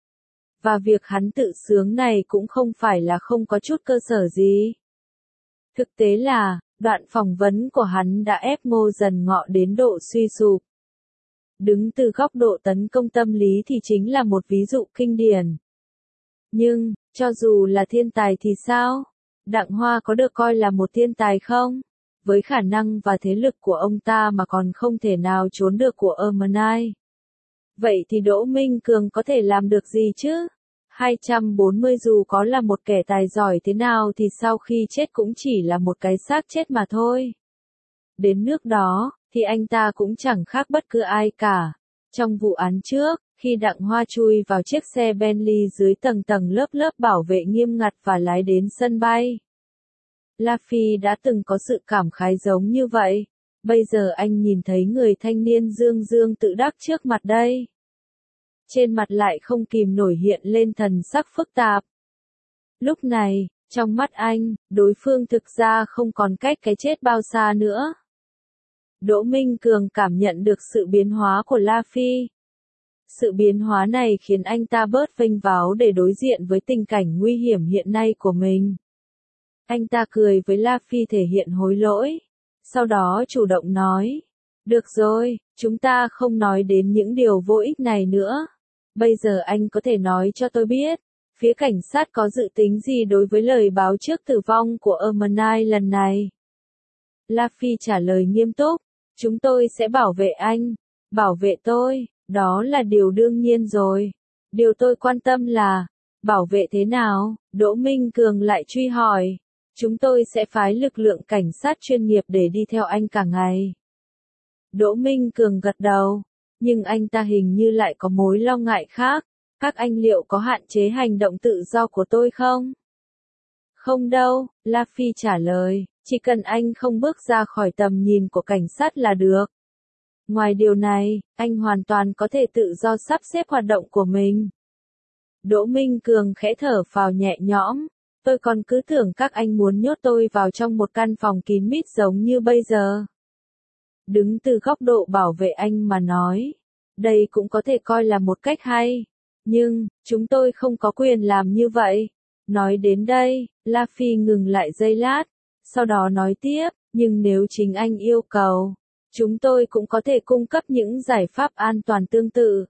[SPEAKER 1] Và việc hắn tự sướng này cũng không phải là không có chút cơ sở gì. Thực tế là, đoạn phỏng vấn của hắn đã ép Ngô Dần Ngọ đến độ suy sụp. Đứng từ góc độ tấn công tâm lý thì chính là một ví dụ kinh điển. Nhưng, cho dù là thiên tài thì sao? Đặng Hoa có được coi là một thiên tài không? Với khả năng và thế lực của ông ta mà còn không thể nào trốn được của Ermenai. Vậy thì Đỗ Minh Cường có thể làm được gì chứ? hai trăm bốn mươi dù có là một kẻ tài giỏi thế nào thì sau khi chết cũng chỉ là một cái xác chết mà thôi. Đến nước đó, thì anh ta cũng chẳng khác bất cứ ai cả. Trong vụ án trước, khi Đặng Hoa chui vào chiếc xe Bentley dưới tầng tầng lớp lớp bảo vệ nghiêm ngặt và lái đến sân bay, La Phi đã từng có sự cảm khái giống như vậy. Bây giờ anh nhìn thấy người thanh niên dương dương tự đắc trước mặt đây. Trên mặt lại không kìm nổi hiện lên thần sắc phức tạp. Lúc này, trong mắt anh, đối phương thực ra không còn cách cái chết bao xa nữa. Đỗ Minh Cường cảm nhận được sự biến hóa của La Phi. Sự biến hóa này khiến anh ta bớt vênh váo để đối diện với tình cảnh nguy hiểm hiện nay của mình. Anh ta cười với La Phi thể hiện hối lỗi. Sau đó chủ động nói. Được rồi, chúng ta không nói đến những điều vô ích này nữa. Bây giờ anh có thể nói cho tôi biết, phía cảnh sát có dự tính gì đối với lời báo trước tử vong của Ermenai lần này? La Phi trả lời nghiêm túc. Chúng tôi sẽ bảo vệ anh. Bảo vệ tôi, đó là điều đương nhiên rồi. Điều tôi quan tâm là, bảo vệ thế nào? Đỗ Minh Cường lại truy hỏi. Chúng tôi sẽ phái lực lượng cảnh sát chuyên nghiệp để đi theo anh cả ngày. Đỗ Minh Cường gật đầu, nhưng anh ta hình như lại có mối lo ngại khác. Các anh liệu có hạn chế hành động tự do của tôi không? Không đâu, La Phi trả lời, chỉ cần anh không bước ra khỏi tầm nhìn của cảnh sát là được. Ngoài điều này, anh hoàn toàn có thể tự do sắp xếp hoạt động của mình. Đỗ Minh Cường khẽ thở phào nhẹ nhõm. Tôi còn cứ tưởng các anh muốn nhốt tôi vào trong một căn phòng kín mít giống như bây giờ. Đứng từ góc độ bảo vệ anh mà nói, đây cũng có thể coi là một cách hay. Nhưng, chúng tôi không có quyền làm như vậy. Nói đến đây, La Phi ngừng lại giây lát, sau đó nói tiếp, nhưng nếu chính anh yêu cầu, chúng tôi cũng có thể cung cấp những giải pháp an toàn tương tự.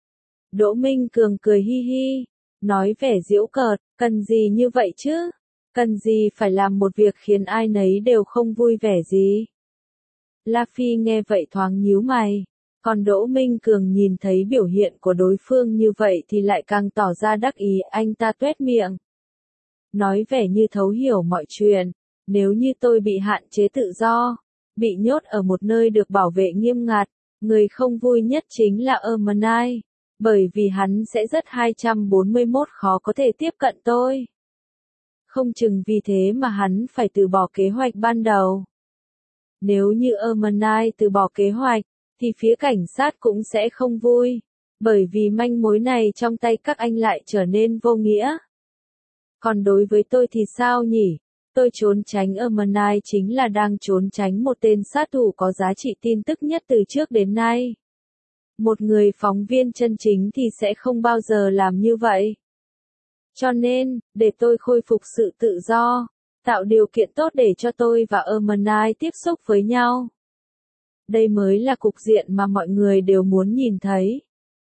[SPEAKER 1] Đỗ Minh Cường cười hi hi, nói vẻ giễu cợt, cần gì như vậy chứ? Cần gì phải làm một việc khiến ai nấy đều không vui vẻ gì? La Phi nghe vậy thoáng nhíu mày, còn Đỗ Minh Cường nhìn thấy biểu hiện của đối phương như vậy thì lại càng tỏ ra đắc ý, anh ta tuét miệng. Nói vẻ như thấu hiểu mọi chuyện, nếu như tôi bị hạn chế tự do, bị nhốt ở một nơi được bảo vệ nghiêm ngặt, người không vui nhất chính là Ermenai, bởi vì hắn sẽ rất hai trăm bốn mươi mốt khó có thể tiếp cận tôi. Không chừng vì thế mà hắn phải từ bỏ kế hoạch ban đầu. Nếu như Ermenai từ bỏ kế hoạch, thì phía cảnh sát cũng sẽ không vui, bởi vì manh mối này trong tay các anh lại trở nên vô nghĩa. Còn đối với tôi thì sao nhỉ? Tôi trốn tránh Ermenai chính là đang trốn tránh một tên sát thủ có giá trị tin tức nhất từ trước đến nay. Một người phóng viên chân chính thì sẽ không bao giờ làm như vậy. Cho nên, để tôi khôi phục sự tự do, tạo điều kiện tốt để cho tôi và Ermenai tiếp xúc với nhau. Đây mới là cục diện mà mọi người đều muốn nhìn thấy.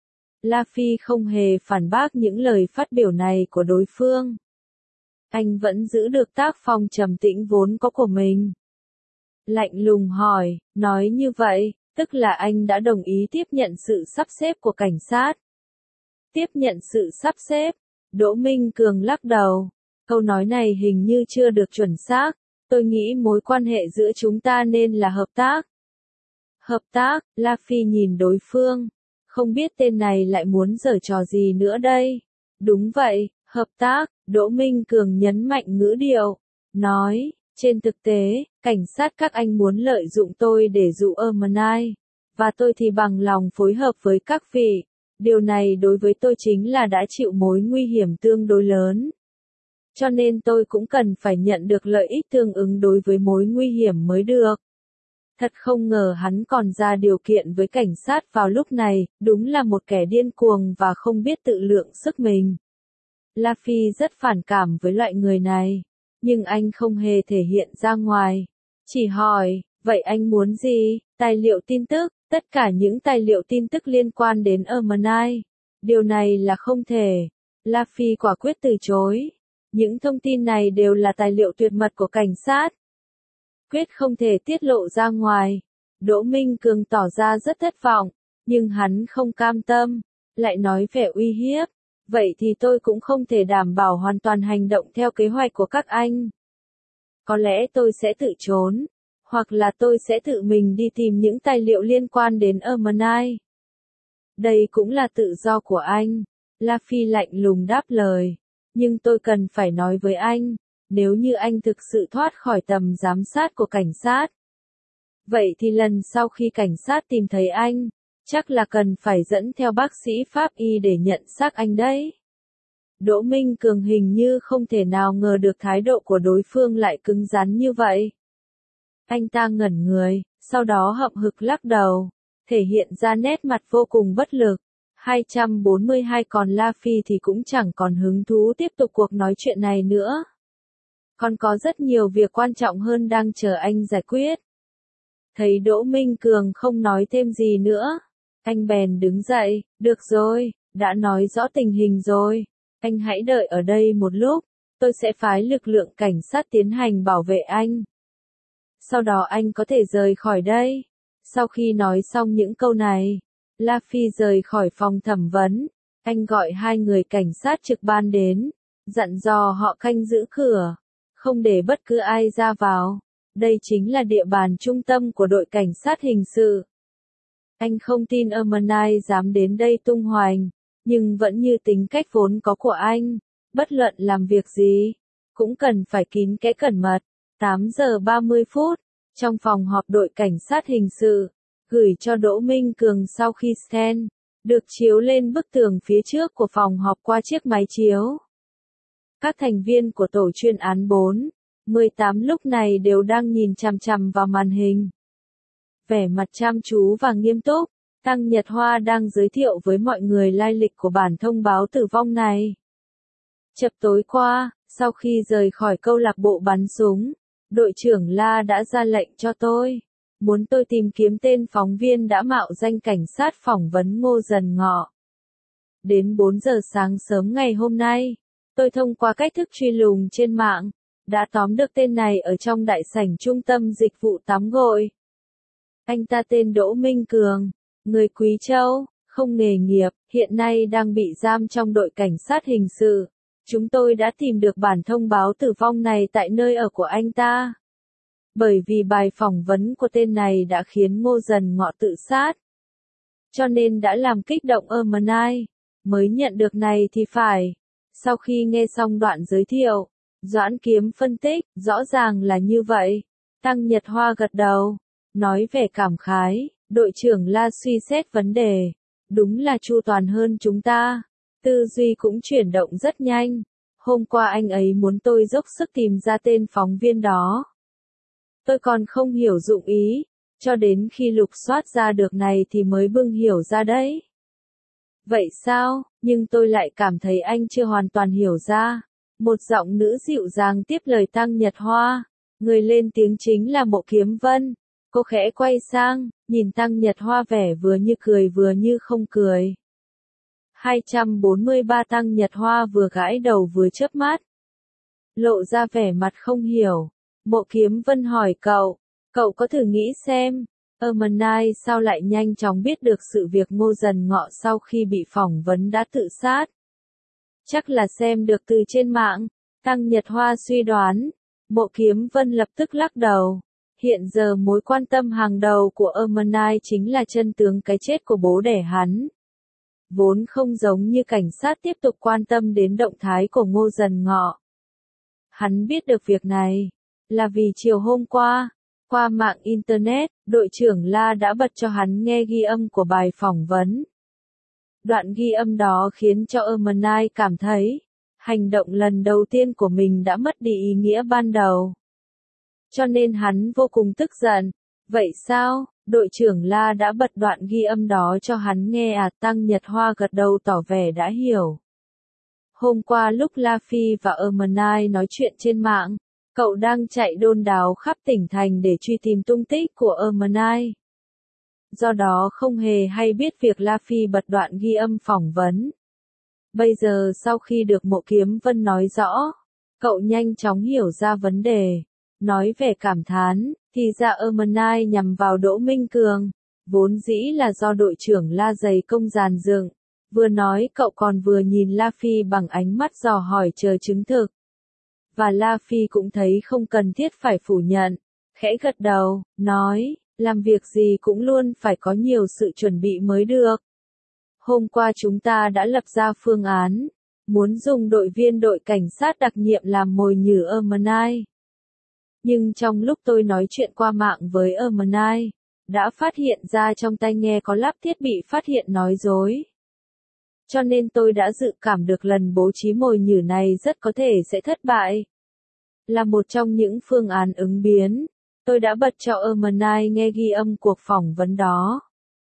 [SPEAKER 1] Laffy không hề phản bác những lời phát biểu này của đối phương. Anh vẫn giữ được tác phong trầm tĩnh vốn có của mình. Lạnh lùng hỏi, nói như vậy, tức là anh đã đồng ý tiếp nhận sự sắp xếp của cảnh sát. Tiếp nhận sự sắp xếp, Đỗ Minh Cường lắc đầu. Câu nói này hình như chưa được chuẩn xác, tôi nghĩ mối quan hệ giữa chúng ta nên là hợp tác. Hợp tác, Laffy nhìn đối phương. Không biết tên này lại muốn giở trò gì nữa đây? Đúng vậy, hợp tác, Đỗ Minh Cường nhấn mạnh ngữ điệu. Nói, trên thực tế, cảnh sát các anh muốn lợi dụng tôi để dụ Ermenai. Và tôi thì bằng lòng phối hợp với các vị. Điều này đối với tôi chính là đã chịu mối nguy hiểm tương đối lớn. Cho nên tôi cũng cần phải nhận được lợi ích tương ứng đối với mối nguy hiểm mới được. Thật không ngờ hắn còn ra điều kiện với cảnh sát vào lúc này, đúng là một kẻ điên cuồng và không biết tự lượng sức mình. Laffy rất phản cảm với loại người này, nhưng anh không hề thể hiện ra ngoài. Chỉ hỏi, vậy anh muốn gì? Tài liệu tin tức, tất cả những tài liệu tin tức liên quan đến Ermenai. Điều này là không thể. Laffy quả quyết từ chối. Những thông tin này đều là tài liệu tuyệt mật của cảnh sát. Quyết không thể tiết lộ ra ngoài. Đỗ Minh Cường tỏ ra rất thất vọng, nhưng hắn không cam tâm, lại nói vẻ uy hiếp. Vậy thì tôi cũng không thể đảm bảo hoàn toàn hành động theo kế hoạch của các anh. Có lẽ tôi sẽ tự trốn, hoặc là tôi sẽ tự mình đi tìm những tài liệu liên quan đến Ermenai. Đây cũng là tự do của anh. Laffy lạnh lùng đáp lời. Nhưng tôi cần phải nói với anh, nếu như anh thực sự thoát khỏi tầm giám sát của cảnh sát. Vậy thì lần sau khi cảnh sát tìm thấy anh, chắc là cần phải dẫn theo bác sĩ pháp y để nhận xác anh đấy. Đỗ Minh Cường hình như không thể nào ngờ được thái độ của đối phương lại cứng rắn như vậy. Anh ta ngẩn người, sau đó hậm hực lắc đầu, thể hiện ra nét mặt vô cùng bất lực. hai trăm bốn mươi hai Còn Laffy thì cũng chẳng còn hứng thú tiếp tục cuộc nói chuyện này nữa. Còn có rất nhiều việc quan trọng hơn đang chờ anh giải quyết. Thấy Đỗ Minh Cường không nói thêm gì nữa, anh bèn đứng dậy, được rồi, đã nói rõ tình hình rồi. Anh hãy đợi ở đây một lúc, tôi sẽ phái lực lượng cảnh sát tiến hành bảo vệ anh. Sau đó anh có thể rời khỏi đây. Sau khi nói xong những câu này, Laffy rời khỏi phòng thẩm vấn. Anh gọi hai người cảnh sát trực ban đến, dặn dò họ canh giữ cửa, không để bất cứ ai ra vào. Đây chính là địa bàn trung tâm của đội cảnh sát hình sự. Anh không tin Ermenai dám đến đây tung hoành, nhưng vẫn như tính cách vốn có của anh, bất luận làm việc gì, cũng cần phải kín kẽ cẩn mật. tám giờ ba mươi phút, trong phòng họp đội cảnh sát hình sự, gửi cho Đỗ Minh Cường sau khi scan, được chiếu lên bức tường phía trước của phòng họp qua chiếc máy chiếu. Các thành viên của tổ chuyên án bốn, mười tám lúc này đều đang nhìn chằm chằm vào màn hình. Vẻ mặt chăm chú và nghiêm túc, Tăng Nhật Hoa đang giới thiệu với mọi người lai lịch của bản thông báo tử vong này. Chập tối qua, sau khi rời khỏi câu lạc bộ bắn súng, đội trưởng La đã ra lệnh cho tôi, muốn tôi tìm kiếm tên phóng viên đã mạo danh cảnh sát phỏng vấn Ngô Dần Ngọ. Đến bốn giờ sáng sớm ngày hôm nay, tôi thông qua cách thức truy lùng trên mạng, đã tóm được tên này ở trong đại sảnh trung tâm dịch vụ tắm gội. Anh ta tên Đỗ Minh Cường, người Quý Châu, không nghề nghiệp, hiện nay đang bị giam trong đội cảnh sát hình sự. Chúng tôi đã tìm được bản thông báo tử vong này tại nơi ở của anh ta. Bởi vì bài phỏng vấn của tên này đã khiến Ngô Dần Ngọ tự sát, cho nên đã làm kích động Ermenai, mới nhận được này thì phải. Sau khi nghe xong đoạn giới thiệu, Doãn Kiếm phân tích, rõ ràng là như vậy. Tăng Nhật Hoa gật đầu, nói vẻ cảm khái, Đội trưởng La suy xét vấn đề. Đúng là chu toàn hơn chúng ta. Tư duy cũng chuyển động rất nhanh. Hôm qua anh ấy muốn tôi dốc sức tìm ra tên phóng viên đó. Tôi còn không hiểu dụng ý. Cho đến khi lục soát ra được này thì mới bưng hiểu ra đấy. Vậy sao? Nhưng tôi lại cảm thấy anh chưa hoàn toàn hiểu ra. Một giọng nữ dịu dàng tiếp lời Tăng Nhật Hoa. Người lên tiếng chính là Mộ Kiếm Vân. Cô khẽ quay sang, nhìn Tăng Nhật Hoa vẻ vừa như cười vừa như không cười. hai trăm bốn mươi ba Tăng Nhật Hoa vừa gãi đầu vừa chớp mắt. Lộ ra vẻ mặt không hiểu. Mộ Kiếm Vân hỏi cậu, cậu có thử nghĩ xem, Ermenai sao lại nhanh chóng biết được sự việc Ngô Dần Ngọ sau khi bị phỏng vấn đã tự sát? Chắc là xem được từ trên mạng, Tăng Nhật Hoa suy đoán. Mộ Kiếm Vân lập tức lắc đầu. Hiện giờ mối quan tâm hàng đầu của Ermenai chính là chân tướng cái chết của bố đẻ hắn. Vốn không giống như cảnh sát tiếp tục quan tâm đến động thái của Ngô Dần Ngọ. Hắn biết được việc này là vì chiều hôm qua, qua mạng Internet, đội trưởng La đã bật cho hắn nghe ghi âm của bài phỏng vấn. Đoạn ghi âm đó khiến cho Ermenai cảm thấy, hành động lần đầu tiên của mình đã mất đi ý nghĩa ban đầu. Cho nên hắn vô cùng tức giận. Vậy sao, đội trưởng La đã bật đoạn ghi âm đó cho hắn nghe à? Tăng Nhật Hoa gật đầu tỏ vẻ đã hiểu. Hôm qua lúc La Phi và Ermenai nói chuyện trên mạng, cậu đang chạy đôn đáo khắp tỉnh thành để truy tìm tung tích của Ermenai. Do đó không hề hay biết việc La Phi bật đoạn ghi âm phỏng vấn. Bây giờ sau khi được Mộ Kiếm Vân nói rõ, cậu nhanh chóng hiểu ra vấn đề. Nói về cảm thán, thì ra Ermenai nhằm vào Đỗ Minh Cường, vốn dĩ là do đội trưởng La dày công dàn dựng. Vừa nói cậu còn vừa nhìn La Phi bằng ánh mắt dò hỏi chờ chứng thực. Và La Phi cũng thấy không cần thiết phải phủ nhận, khẽ gật đầu, nói, làm việc gì cũng luôn phải có nhiều sự chuẩn bị mới được. Hôm qua chúng ta đã lập ra phương án, muốn dùng đội viên đội cảnh sát đặc nhiệm làm mồi nhử Ermenai. Nhưng trong lúc tôi nói chuyện qua mạng với Ermenai, đã phát hiện ra trong tai nghe có lắp thiết bị phát hiện nói dối. Cho nên tôi đã dự cảm được lần bố trí mồi nhử này rất có thể sẽ thất bại. Là một trong những phương án ứng biến, tôi đã bật cho Ermenai nghe ghi âm cuộc phỏng vấn đó.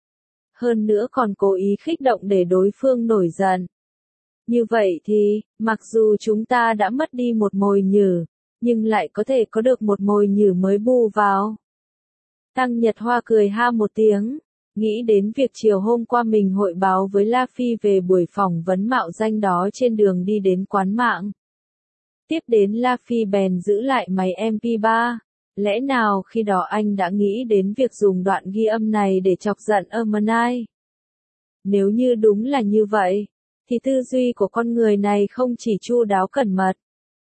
[SPEAKER 1] Hơn nữa còn cố ý khích động để đối phương nổi giận. Như vậy thì, mặc dù chúng ta đã mất đi một mồi nhử, nhưng lại có thể có được một mồi nhử mới bù vào. Tăng Nhật Hoa cười ha một tiếng, nghĩ đến việc chiều hôm qua mình hội báo với La Phi về buổi phỏng vấn mạo danh đó trên đường đi đến quán mạng. Tiếp đến La Phi bèn giữ lại máy em pê ba, lẽ nào khi đó anh đã nghĩ đến việc dùng đoạn ghi âm này để chọc giận Ermenai? Nếu như đúng là như vậy, thì tư duy của con người này không chỉ chu đáo cẩn mật.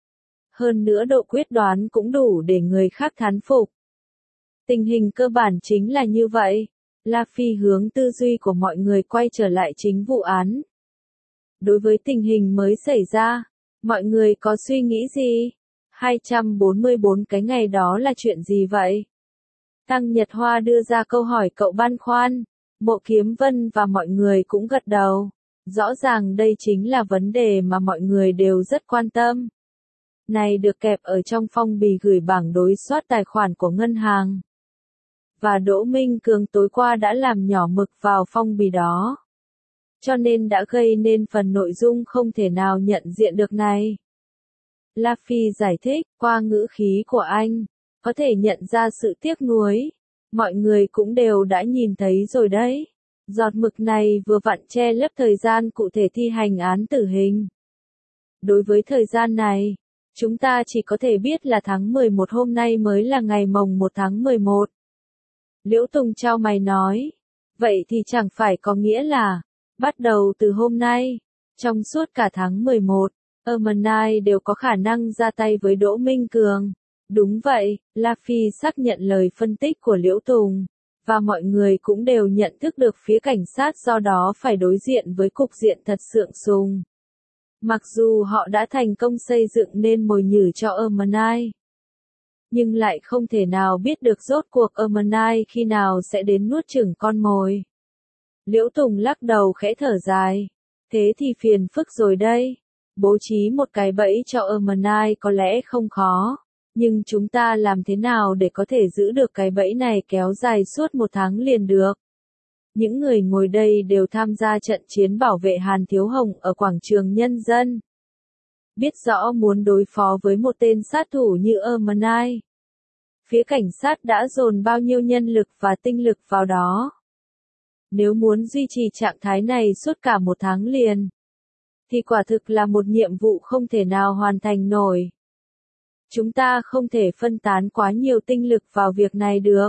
[SPEAKER 1] Hơn nữa độ quyết đoán cũng đủ để người khác thán phục. Tình hình cơ bản chính là như vậy. La Phi hướng tư duy của mọi người quay trở lại chính vụ án. Đối với tình hình mới xảy ra, mọi người có suy nghĩ gì? hai trăm bốn mươi bốn cái ngày đó là chuyện gì vậy? Tăng Nhật Hoa đưa ra câu hỏi cậu băn khoăn. Mộ Kiếm Vân và mọi người cũng gật đầu. Rõ ràng đây chính là vấn đề mà mọi người đều rất quan tâm. Này được kẹp ở trong phong bì gửi bảng đối soát tài khoản của ngân hàng. Và Đỗ Minh Cường tối qua đã làm nhỏ mực vào phong bì đó. Cho nên đã gây nên phần nội dung không thể nào nhận diện được này. La Phi giải thích, qua ngữ khí của anh, có thể nhận ra sự tiếc nuối. Mọi người cũng đều đã nhìn thấy rồi đấy. Giọt mực này vừa vặn che lấp thời gian cụ thể thi hành án tử hình. Đối với thời gian này, chúng ta chỉ có thể biết là tháng mười một hôm nay mới là ngày mồng một tháng mười một. Liễu Tùng chau mày nói, vậy thì chẳng phải có nghĩa là, bắt đầu từ hôm nay, trong suốt cả tháng mười một, Ermenai đều có khả năng ra tay với Đỗ Minh Cường. Đúng vậy, La Phi xác nhận lời phân tích của Liễu Tùng, và mọi người cũng đều nhận thức được phía cảnh sát do đó phải đối diện với cục diện thật sượng sùng. Mặc dù họ đã thành công xây dựng nên mồi nhử cho Ermenai, nhưng lại không thể nào biết được rốt cuộc Ermenai khi nào sẽ đến nuốt chửng con mồi. Liễu Tùng lắc đầu khẽ thở dài. Thế thì phiền phức rồi đây. Bố trí một cái bẫy cho Ermenai có lẽ không khó, nhưng chúng ta làm thế nào để có thể giữ được cái bẫy này kéo dài suốt một tháng liền được? Những người ngồi đây đều tham gia trận chiến bảo vệ Hàn Thiếu Hồng ở quảng trường nhân dân. Biết rõ muốn đối phó với một tên sát thủ như Ermenai, phía cảnh sát đã dồn bao nhiêu nhân lực và tinh lực vào đó. Nếu muốn duy trì trạng thái này suốt cả một tháng liền, thì quả thực là một nhiệm vụ không thể nào hoàn thành nổi. Chúng ta không thể phân tán quá nhiều tinh lực vào việc này được.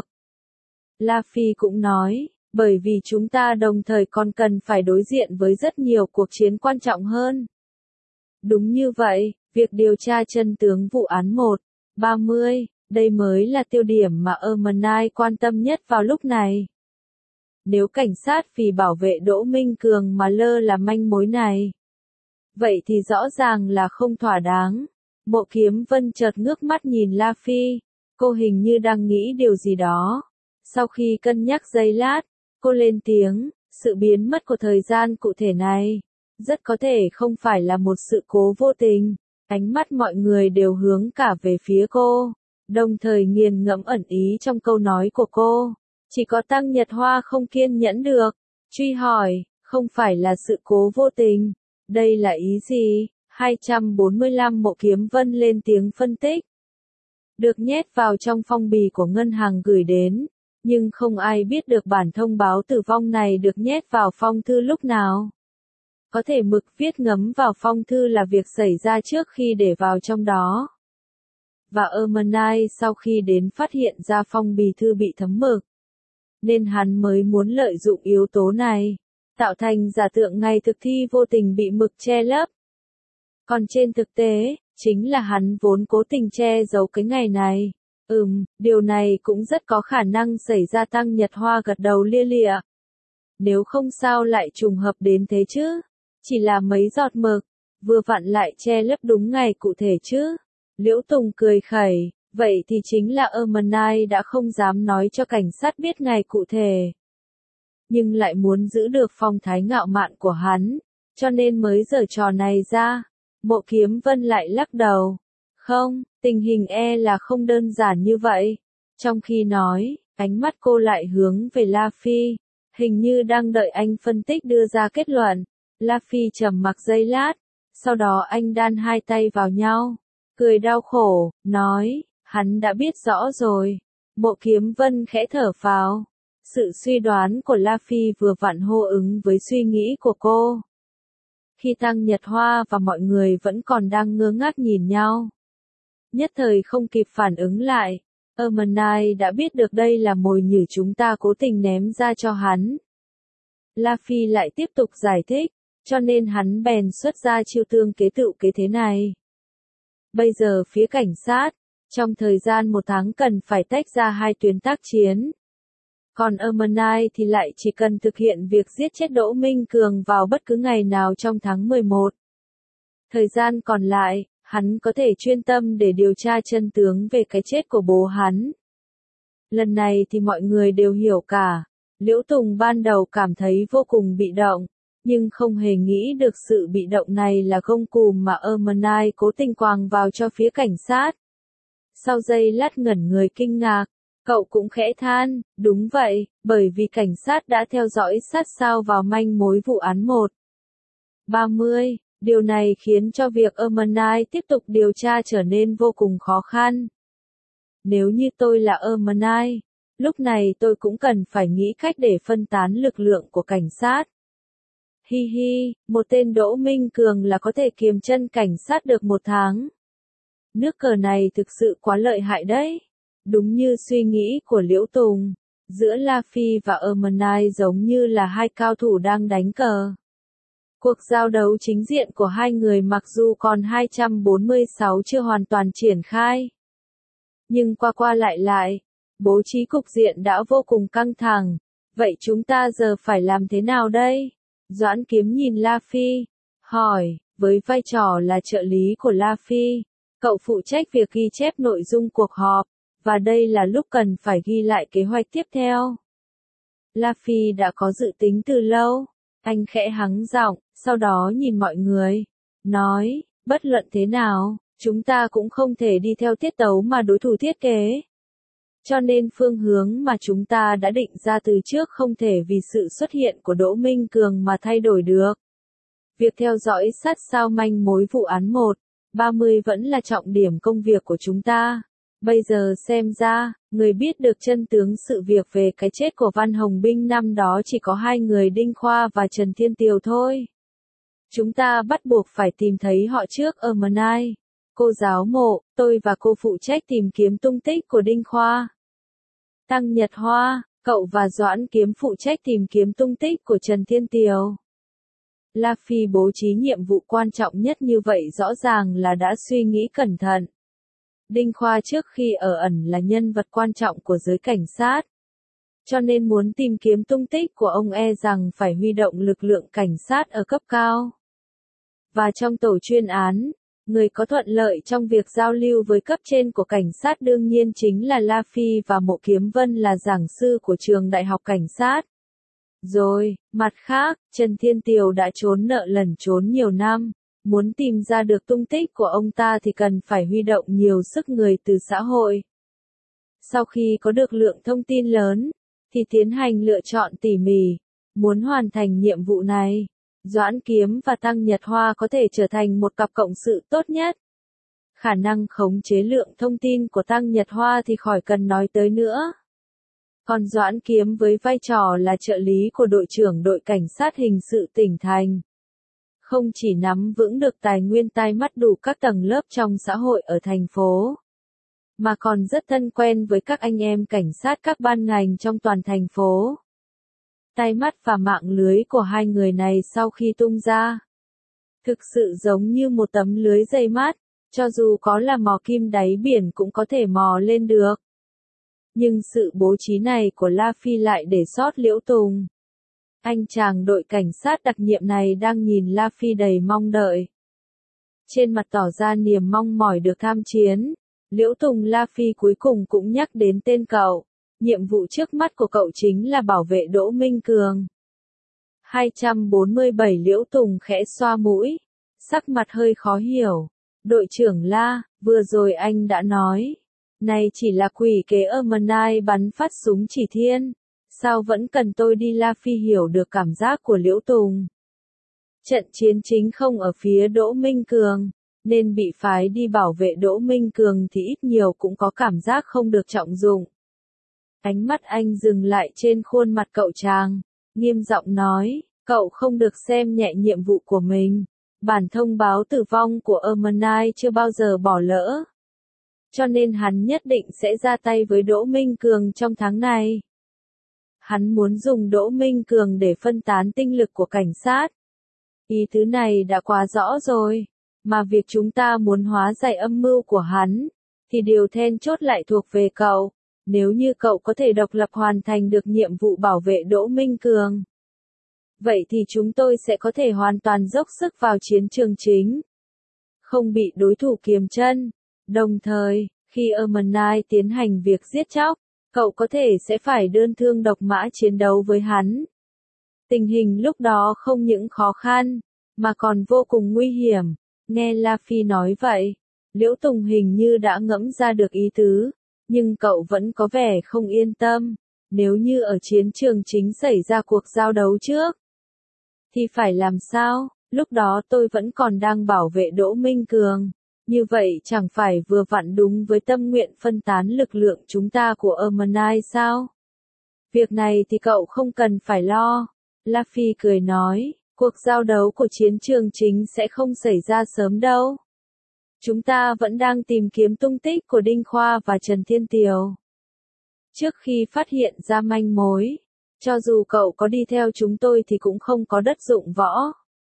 [SPEAKER 1] La Phi cũng nói, bởi vì chúng ta đồng thời còn cần phải đối diện với rất nhiều cuộc chiến quan trọng hơn. Đúng như vậy, việc điều tra chân tướng vụ án một ba mươi, đây mới là tiêu điểm mà Ermenai quan tâm nhất vào lúc này. Nếu cảnh sát vì bảo vệ Đỗ Minh Cường mà lơ là manh mối này, vậy thì rõ ràng là không thỏa đáng. Mộ Kiếm Vân chợt ngước mắt nhìn La Phi, cô hình như đang nghĩ điều gì đó. Sau khi cân nhắc giây lát, cô lên tiếng, sự biến mất của thời gian cụ thể này, rất có thể không phải là một sự cố vô tình. Ánh mắt mọi người đều hướng cả về phía cô, đồng thời nghiền ngẫm ẩn ý trong câu nói của cô. Chỉ có Tăng Nhật Hoa không kiên nhẫn được, truy hỏi, không phải là sự cố vô tình, đây là ý gì? hai trăm bốn mươi lăm Mộ Kiếm Vân lên tiếng phân tích. Được nhét vào trong phong bì của ngân hàng gửi đến, nhưng không ai biết được bản thông báo tử vong này được nhét vào phong thư lúc nào. Có thể mực viết ngấm vào phong thư là việc xảy ra trước khi để vào trong đó. Và Ermenai sau khi đến phát hiện ra phong bì thư bị thấm mực, nên hắn mới muốn lợi dụng yếu tố này, tạo thành giả tượng ngày thực thi vô tình bị mực che lấp. Còn trên thực tế, chính là hắn vốn cố tình che giấu cái ngày này. Ừm, điều này cũng rất có khả năng xảy ra. Tăng Nhật Hoa gật đầu lia lịa. Nếu không sao lại trùng hợp đến thế chứ? Chỉ là mấy giọt mực, vừa vặn lại che lấp đúng ngày cụ thể chứ? Liễu Tùng cười khẩy, vậy thì chính là Ermenai đã không dám nói cho cảnh sát biết ngày cụ thể. Nhưng lại muốn giữ được phong thái ngạo mạn của hắn, cho nên mới giở trò này ra. Mộ Kiếm Vân lại lắc đầu. Không, tình hình e là không đơn giản như vậy. Trong khi nói, ánh mắt cô lại hướng về La Phi, hình như đang đợi anh phân tích đưa ra kết luận. La Phi trầm mặc giây lát, sau đó anh đan hai tay vào nhau, cười đau khổ, nói, hắn đã biết rõ rồi. Mộ Kiếm Vân khẽ thở phào. Sự suy đoán của La Phi vừa vặn hô ứng với suy nghĩ của cô. Khi Tăng Nhật Hoa và mọi người vẫn còn đang ngơ ngác nhìn nhau, nhất thời không kịp phản ứng lại, Ermenai đã biết được đây là mồi nhử chúng ta cố tình ném ra cho hắn. La Phi lại tiếp tục giải thích, cho nên hắn bèn xuất ra chiêu tương kế tựu kế thế này. Bây giờ phía cảnh sát, trong thời gian một tháng cần phải tách ra hai tuyến tác chiến. Còn Ermenai thì lại chỉ cần thực hiện việc giết chết Đỗ Minh Cường vào bất cứ ngày nào trong tháng mười một. Thời gian còn lại, hắn có thể chuyên tâm để điều tra chân tướng về cái chết của bố hắn. Lần này thì mọi người đều hiểu cả. Liễu Tùng ban đầu cảm thấy vô cùng bị động, nhưng không hề nghĩ được sự bị động này là gông cùm mà Ermenai cố tình quàng vào cho phía cảnh sát. Sau giây lát ngẩn người kinh ngạc, cậu cũng khẽ than, đúng vậy, bởi vì cảnh sát đã theo dõi sát sao vào manh mối vụ án một ba mươi, điều này khiến cho việc Ermenai tiếp tục điều tra trở nên vô cùng khó khăn. Nếu như tôi là Ermenai, lúc này tôi cũng cần phải nghĩ cách để phân tán lực lượng của cảnh sát. Hi hi, một tên Đỗ Minh Cường là có thể kiềm chân cảnh sát được một tháng. Nước cờ này thực sự quá lợi hại đấy. Đúng như suy nghĩ của Liễu Tùng, giữa La Phi và Ermenai giống như là hai cao thủ đang đánh cờ. Cuộc giao đấu chính diện của hai người mặc dù còn hai trăm bốn mươi sáu chưa hoàn toàn triển khai, nhưng qua qua lại lại, bố trí cục diện đã vô cùng căng thẳng. Vậy chúng ta giờ phải làm thế nào đây? Doãn Kiếm nhìn La Phi, hỏi, với vai trò là trợ lý của La Phi, cậu phụ trách việc ghi chép nội dung cuộc họp. Và đây là lúc cần phải ghi lại kế hoạch tiếp theo. La Phi đã có dự tính từ lâu. Anh khẽ hắng giọng, sau đó nhìn mọi người. Nói, bất luận thế nào, chúng ta cũng không thể đi theo tiết tấu mà đối thủ thiết kế. Cho nên phương hướng mà chúng ta đã định ra từ trước không thể vì sự xuất hiện của Đỗ Minh Cường mà thay đổi được. Việc theo dõi sát sao manh mối vụ án một ba mươi vẫn là trọng điểm công việc của chúng ta. Bây giờ xem ra, người biết được chân tướng sự việc về cái chết của Văn Hồng Binh năm đó chỉ có hai người Đinh Khoa và Trần Thiên Tiều thôi. Chúng ta bắt buộc phải tìm thấy họ trước ở Manai. Cô giáo mộ, tôi và cô phụ trách tìm kiếm tung tích của Đinh Khoa. Tăng Nhật Hoa, cậu và Doãn Kiếm phụ trách tìm kiếm tung tích của Trần Thiên Tiều. La Phi bố trí nhiệm vụ quan trọng nhất như vậy rõ ràng là đã suy nghĩ cẩn thận. Đinh Khoa trước khi ở ẩn là nhân vật quan trọng của giới cảnh sát. Cho nên muốn tìm kiếm tung tích của ông e rằng phải huy động lực lượng cảnh sát ở cấp cao. Và trong tổ chuyên án, người có thuận lợi trong việc giao lưu với cấp trên của cảnh sát đương nhiên chính là La Phi và Mộ Kiếm Vân là giảng sư của trường đại học cảnh sát. Rồi, mặt khác, Trần Thiên Tiều đã trốn nợ lẩn trốn nhiều năm. Muốn tìm ra được tung tích của ông ta thì cần phải huy động nhiều sức người từ xã hội. Sau khi có được lượng thông tin lớn, thì tiến hành lựa chọn tỉ mỉ. Muốn hoàn thành nhiệm vụ này, Doãn Kiếm và Tăng Nhật Hoa có thể trở thành một cặp cộng sự tốt nhất. Khả năng khống chế lượng thông tin của Tăng Nhật Hoa thì khỏi cần nói tới nữa. Còn Doãn Kiếm với vai trò là trợ lý của đội trưởng đội cảnh sát hình sự tỉnh thành. Không chỉ nắm vững được tài nguyên tai mắt đủ các tầng lớp trong xã hội ở thành phố, mà còn rất thân quen với các anh em cảnh sát các ban ngành trong toàn thành phố. Tai mắt và mạng lưới của hai người này sau khi tung ra, thực sự giống như một tấm lưới dây mát, cho dù có là mò kim đáy biển cũng có thể mò lên được. Nhưng sự bố trí này của La Phi lại để sót Liễu Tùng. Anh chàng đội cảnh sát đặc nhiệm này đang nhìn La Phi đầy mong đợi. Trên mặt tỏ ra niềm mong mỏi được tham chiến, Liễu Tùng La Phi cuối cùng cũng nhắc đến tên cậu. Nhiệm vụ trước mắt của cậu chính là bảo vệ Đỗ Minh Cường. hai trăm bốn mươi bảy Liễu Tùng khẽ xoa mũi, sắc mặt hơi khó hiểu. Đội trưởng La, vừa rồi anh đã nói, này chỉ là quỷ kế ở Manai bắn phát súng chỉ thiên. Sao vẫn cần tôi đi? La Phi hiểu được cảm giác của Liễu Tùng. Trận chiến chính không ở phía Đỗ Minh Cường, nên bị phái đi bảo vệ Đỗ Minh Cường thì ít nhiều cũng có cảm giác không được trọng dụng. Ánh mắt anh dừng lại trên khuôn mặt cậu chàng, nghiêm giọng nói, cậu không được xem nhẹ nhiệm vụ của mình. Bản thông báo tử vong của Ermanai chưa bao giờ bỏ lỡ. Cho nên hắn nhất định sẽ ra tay với Đỗ Minh Cường trong tháng này. Hắn muốn dùng Đỗ Minh Cường để phân tán tinh lực của cảnh sát. Ý tứ này đã quá rõ rồi, mà việc chúng ta muốn hóa giải âm mưu của hắn, thì điều then chốt lại thuộc về cậu. Nếu như cậu có thể độc lập hoàn thành được nhiệm vụ bảo vệ Đỗ Minh Cường, vậy thì chúng tôi sẽ có thể hoàn toàn dốc sức vào chiến trường chính, không bị đối thủ kiềm chân. Đồng thời, khi Ermanai tiến hành việc giết chóc, cậu có thể sẽ phải đơn thương độc mã chiến đấu với hắn. Tình hình lúc đó không những khó khăn, mà còn vô cùng nguy hiểm. Nghe La Phi nói vậy, Liễu Tùng hình như đã ngẫm ra được ý tứ, nhưng cậu vẫn có vẻ không yên tâm. Nếu như ở chiến trường chính xảy ra cuộc giao đấu trước, thì phải làm sao? Lúc đó tôi vẫn còn đang bảo vệ Đỗ Minh Cường. Như vậy chẳng phải vừa vặn đúng với tâm nguyện phân tán lực lượng chúng ta của Ermanai sao? Việc này thì cậu không cần phải lo. La Phi cười nói, cuộc giao đấu của chiến trường chính sẽ không xảy ra sớm đâu. Chúng ta vẫn đang tìm kiếm tung tích của Đinh Khoa và Trần Thiên Tiều. Trước khi phát hiện ra manh mối, cho dù cậu có đi theo chúng tôi thì cũng không có đất dụng võ.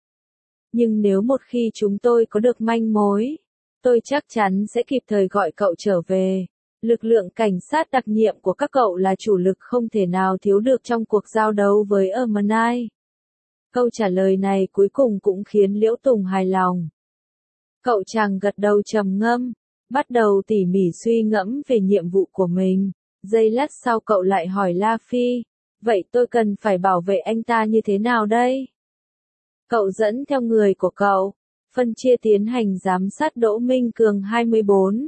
[SPEAKER 1] Nhưng nếu một khi chúng tôi có được manh mối, tôi chắc chắn sẽ kịp thời gọi cậu trở về. Lực lượng cảnh sát đặc nhiệm của các cậu là chủ lực không thể nào thiếu được trong cuộc giao đấu với Ermanai. Câu trả lời này cuối cùng cũng khiến Liễu Tùng hài lòng. Cậu chàng gật đầu trầm ngâm, bắt đầu tỉ mỉ suy ngẫm về nhiệm vụ của mình. Giây lát sau cậu lại hỏi La Phi, vậy tôi cần phải bảo vệ anh ta như thế nào đây? Cậu dẫn theo người của cậu, phân chia tiến hành giám sát Đỗ Minh Cường hai mươi bốn.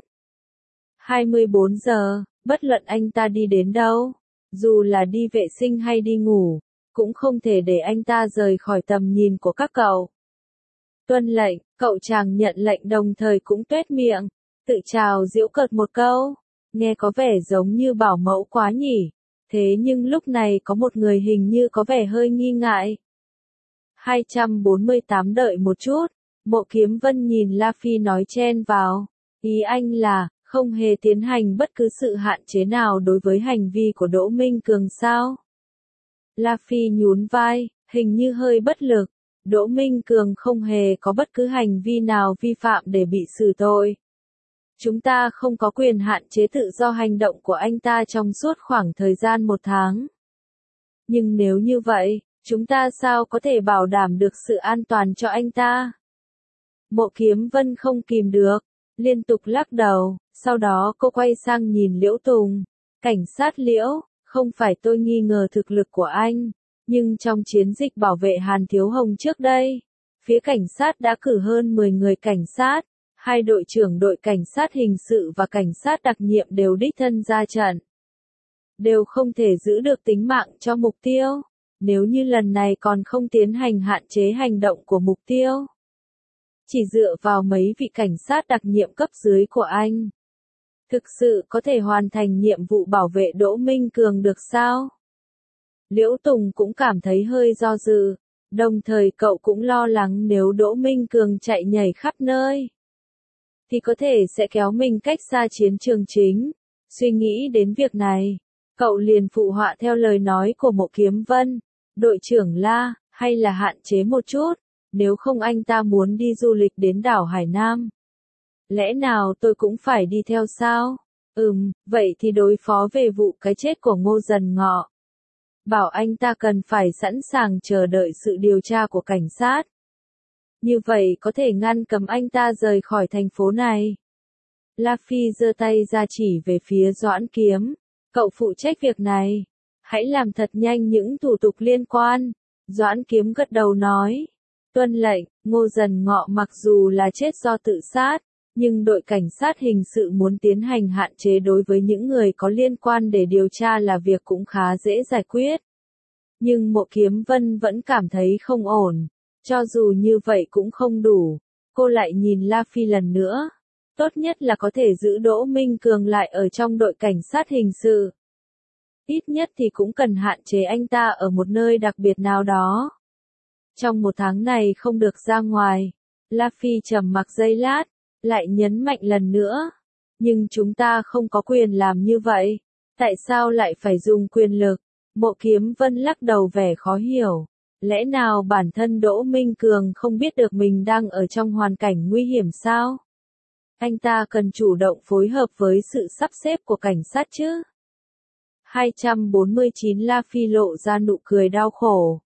[SPEAKER 1] hai mươi bốn giờ, bất luận anh ta đi đến đâu, dù là đi vệ sinh hay đi ngủ, cũng không thể để anh ta rời khỏi tầm nhìn của các cậu. Tuân lệnh, cậu chàng nhận lệnh đồng thời cũng tuét miệng, tự chào giễu cợt một câu, nghe có vẻ giống như bảo mẫu quá nhỉ, thế nhưng lúc này có một người hình như có vẻ hơi nghi ngại. hai trăm bốn mươi tám đợi một chút, Mộ Kiếm Vân nhìn La Phi nói chen vào, ý anh là, không hề tiến hành bất cứ sự hạn chế nào đối với hành vi của Đỗ Minh Cường sao? La Phi nhún vai, hình như hơi bất lực, Đỗ Minh Cường không hề có bất cứ hành vi nào vi phạm để bị xử tội. Chúng ta không có quyền hạn chế tự do hành động của anh ta trong suốt khoảng thời gian một tháng. Nhưng nếu như vậy, chúng ta sao có thể bảo đảm được sự an toàn cho anh ta? Mộ Kiếm Vân không kìm được, liên tục lắc đầu, sau đó cô quay sang nhìn Liễu Tùng. Cảnh sát Liễu, không phải tôi nghi ngờ thực lực của anh, nhưng trong chiến dịch bảo vệ Hàn Thiếu Hồng trước đây, phía cảnh sát đã cử hơn mười người cảnh sát, hai đội trưởng đội cảnh sát hình sự và cảnh sát đặc nhiệm đều đích thân ra trận. Đều không thể giữ được tính mạng cho mục tiêu, nếu như lần này còn không tiến hành hạn chế hành động của mục tiêu. Chỉ dựa vào mấy vị cảnh sát đặc nhiệm cấp dưới của anh, thực sự có thể hoàn thành nhiệm vụ bảo vệ Đỗ Minh Cường được sao? Liễu Tùng cũng cảm thấy hơi do dự, đồng thời cậu cũng lo lắng nếu Đỗ Minh Cường chạy nhảy khắp nơi, thì có thể sẽ kéo mình cách xa chiến trường chính. Suy nghĩ đến việc này, cậu liền phụ họa theo lời nói của Mộ Kiếm Vân, đội trưởng La, hay là hạn chế một chút, nếu không anh ta muốn đi du lịch đến đảo Hải Nam. Lẽ nào tôi cũng phải đi theo sao? Ừm, vậy thì đối phó về vụ cái chết của Ngô Dần Ngọ. Bảo anh ta cần phải sẵn sàng chờ đợi sự điều tra của cảnh sát. Như vậy có thể ngăn cấm anh ta rời khỏi thành phố này. La Phi giơ tay ra chỉ về phía Doãn Kiếm. Cậu phụ trách việc này. Hãy làm thật nhanh những thủ tục liên quan. Doãn Kiếm gật đầu nói. Tuân lệnh, Ngô Dần Ngọ mặc dù là chết do tự sát, nhưng đội cảnh sát hình sự muốn tiến hành hạn chế đối với những người có liên quan để điều tra là việc cũng khá dễ giải quyết. Nhưng Mộ Kiếm Vân vẫn cảm thấy không ổn. Cho dù như vậy cũng không đủ. Cô lại nhìn La Phi lần nữa. Tốt nhất là có thể giữ Đỗ Minh Cường lại ở trong đội cảnh sát hình sự. Ít nhất thì cũng cần hạn chế anh ta ở một nơi đặc biệt nào đó. Trong một tháng này không được ra ngoài. La Phi trầm mặc giây lát, lại nhấn mạnh lần nữa. Nhưng chúng ta không có quyền làm như vậy. Tại sao lại phải dùng quyền lực? Mộ Kiếm Vân lắc đầu vẻ khó hiểu. Lẽ nào bản thân Đỗ Minh Cường không biết được mình đang ở trong hoàn cảnh nguy hiểm sao? Anh ta cần chủ động phối hợp với sự sắp xếp của cảnh sát chứ? hai trăm bốn mươi chín La Phi lộ ra nụ cười đau khổ.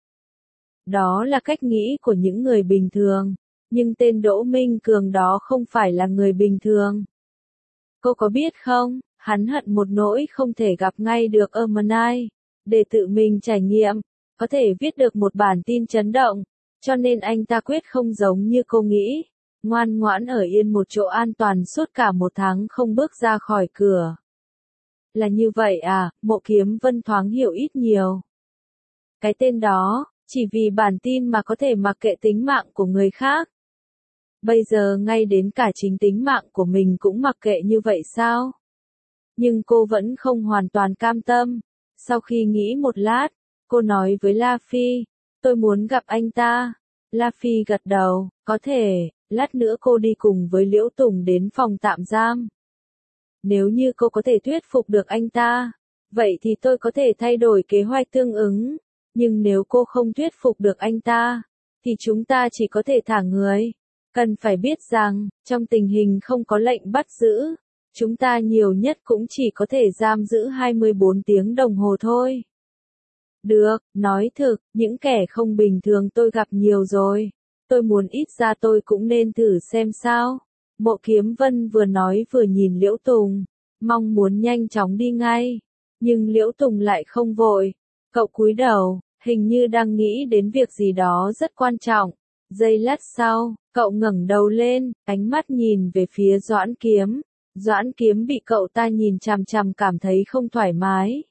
[SPEAKER 1] Đó là cách nghĩ của những người bình thường, nhưng tên Đỗ Minh Cường đó không phải là người bình thường. Cô có biết không, hắn hận một nỗi không thể gặp ngay được Ermanai, để tự mình trải nghiệm, có thể viết được một bản tin chấn động, cho nên anh ta quyết không giống như cô nghĩ, ngoan ngoãn ở yên một chỗ an toàn suốt cả một tháng không bước ra khỏi cửa. Là như vậy à, Mộ Kiếm Vân thoáng hiểu ít nhiều. Cái tên đó, chỉ vì bản tin mà có thể mặc kệ tính mạng của người khác. Bây giờ ngay đến cả chính tính mạng của mình cũng mặc kệ như vậy sao? Nhưng cô vẫn không hoàn toàn cam tâm. Sau khi nghĩ một lát, cô nói với La Phi, tôi muốn gặp anh ta. La Phi gật đầu, có thể, lát nữa cô đi cùng với Liễu Tùng đến phòng tạm giam. Nếu như cô có thể thuyết phục được anh ta, vậy thì tôi có thể thay đổi kế hoạch tương ứng. Nhưng nếu cô không thuyết phục được anh ta, thì chúng ta chỉ có thể thả người. Cần phải biết rằng, trong tình hình không có lệnh bắt giữ, chúng ta nhiều nhất cũng chỉ có thể giam giữ hai mươi bốn tiếng đồng hồ thôi. Được, nói thực, những kẻ không bình thường tôi gặp nhiều rồi. Tôi muốn ít ra tôi cũng nên thử xem sao. Mộ Kiếm Vân vừa nói vừa nhìn Liễu Tùng, mong muốn nhanh chóng đi ngay. Nhưng Liễu Tùng lại không vội. Cậu cúi đầu, hình như đang nghĩ đến việc gì đó rất quan trọng. Giây lát sau, cậu ngẩng đầu lên, ánh mắt nhìn về phía Doãn Kiếm. Doãn Kiếm bị cậu ta nhìn chằm chằm cảm thấy không thoải mái.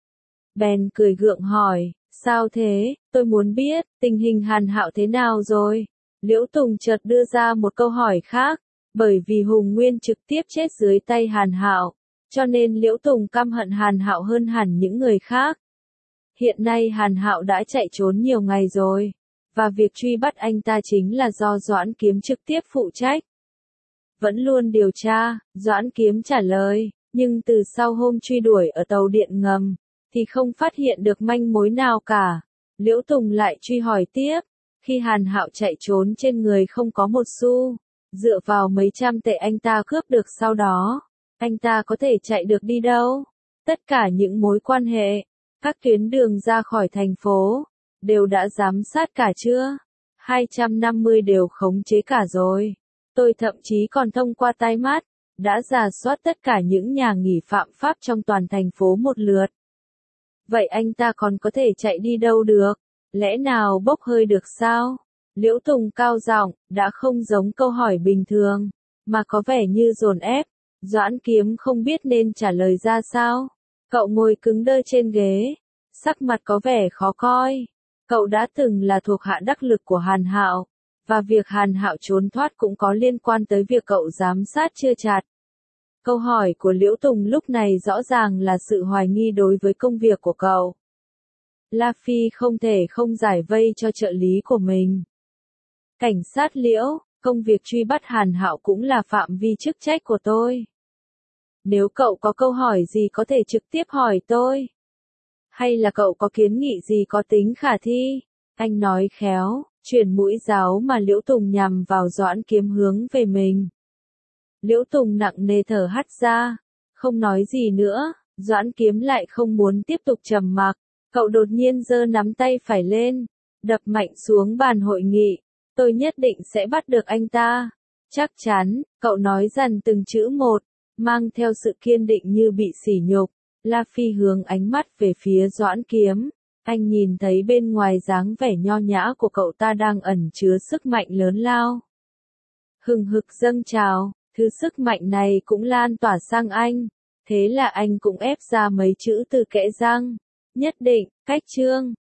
[SPEAKER 1] Bèn cười gượng hỏi, sao thế, tôi muốn biết, tình hình Hàn Hạo thế nào rồi? Liễu Tùng chợt đưa ra một câu hỏi khác, bởi vì Hùng Nguyên trực tiếp chết dưới tay Hàn Hạo, cho nên Liễu Tùng căm hận Hàn Hạo hơn hẳn những người khác. Hiện nay Hàn Hạo đã chạy trốn nhiều ngày rồi, và việc truy bắt anh ta chính là do Doãn Kiếm trực tiếp phụ trách. Vẫn luôn điều tra, Doãn Kiếm trả lời, nhưng từ sau hôm truy đuổi ở tàu điện ngầm, thì không phát hiện được manh mối nào cả. Liễu Tùng lại truy hỏi tiếp, khi Hàn Hạo chạy trốn trên người không có một xu, dựa vào mấy trăm tệ anh ta cướp được sau đó, anh ta có thể chạy được đi đâu? Tất cả những mối quan hệ, các tuyến đường ra khỏi thành phố, đều đã giám sát cả chưa? hai trăm năm mươi đều khống chế cả rồi. Tôi thậm chí còn thông qua tai mắt, đã rà soát tất cả những nhà nghỉ phạm pháp trong toàn thành phố một lượt. Vậy anh ta còn có thể chạy đi đâu được? Lẽ nào bốc hơi được sao? Liễu Tùng cao giọng, đã không giống câu hỏi bình thường, mà có vẻ như dồn ép. Doãn Kiếm không biết nên trả lời ra sao. Cậu ngồi cứng đơ trên ghế, sắc mặt có vẻ khó coi. Cậu đã từng là thuộc hạ đắc lực của Hàn Hạo, và việc Hàn Hạo trốn thoát cũng có liên quan tới việc cậu giám sát chưa chặt. Câu hỏi của Liễu Tùng lúc này rõ ràng là sự hoài nghi đối với công việc của cậu. La Phi không thể không giải vây cho trợ lý của mình. Cảnh sát Liễu, công việc truy bắt Hàn Hạo cũng là phạm vi chức trách của tôi. Nếu cậu có câu hỏi gì có thể trực tiếp hỏi tôi. Hay là cậu có kiến nghị gì có tính khả thi? Anh nói khéo, chuyển mũi giáo mà Liễu Tùng nhằm vào Doãn Kiếm hướng về mình. Liễu Tùng nặng nề thở hắt ra, không nói gì nữa. Doãn Kiếm lại không muốn tiếp tục trầm mặc. Cậu đột nhiên giơ nắm tay phải lên, đập mạnh xuống bàn hội nghị. Tôi nhất định sẽ bắt được anh ta. Chắc chắn, cậu nói dần từng chữ một, mang theo sự kiên định như bị sỉ nhục. La Phi hướng ánh mắt về phía Doãn Kiếm. Anh nhìn thấy bên ngoài dáng vẻ nho nhã của cậu ta đang ẩn chứa sức mạnh lớn lao. Hừng hực dâng trào, thứ sức mạnh này cũng lan tỏa sang anh. Thế là anh cũng ép ra mấy chữ từ kẽ răng. Nhất định, cách chương.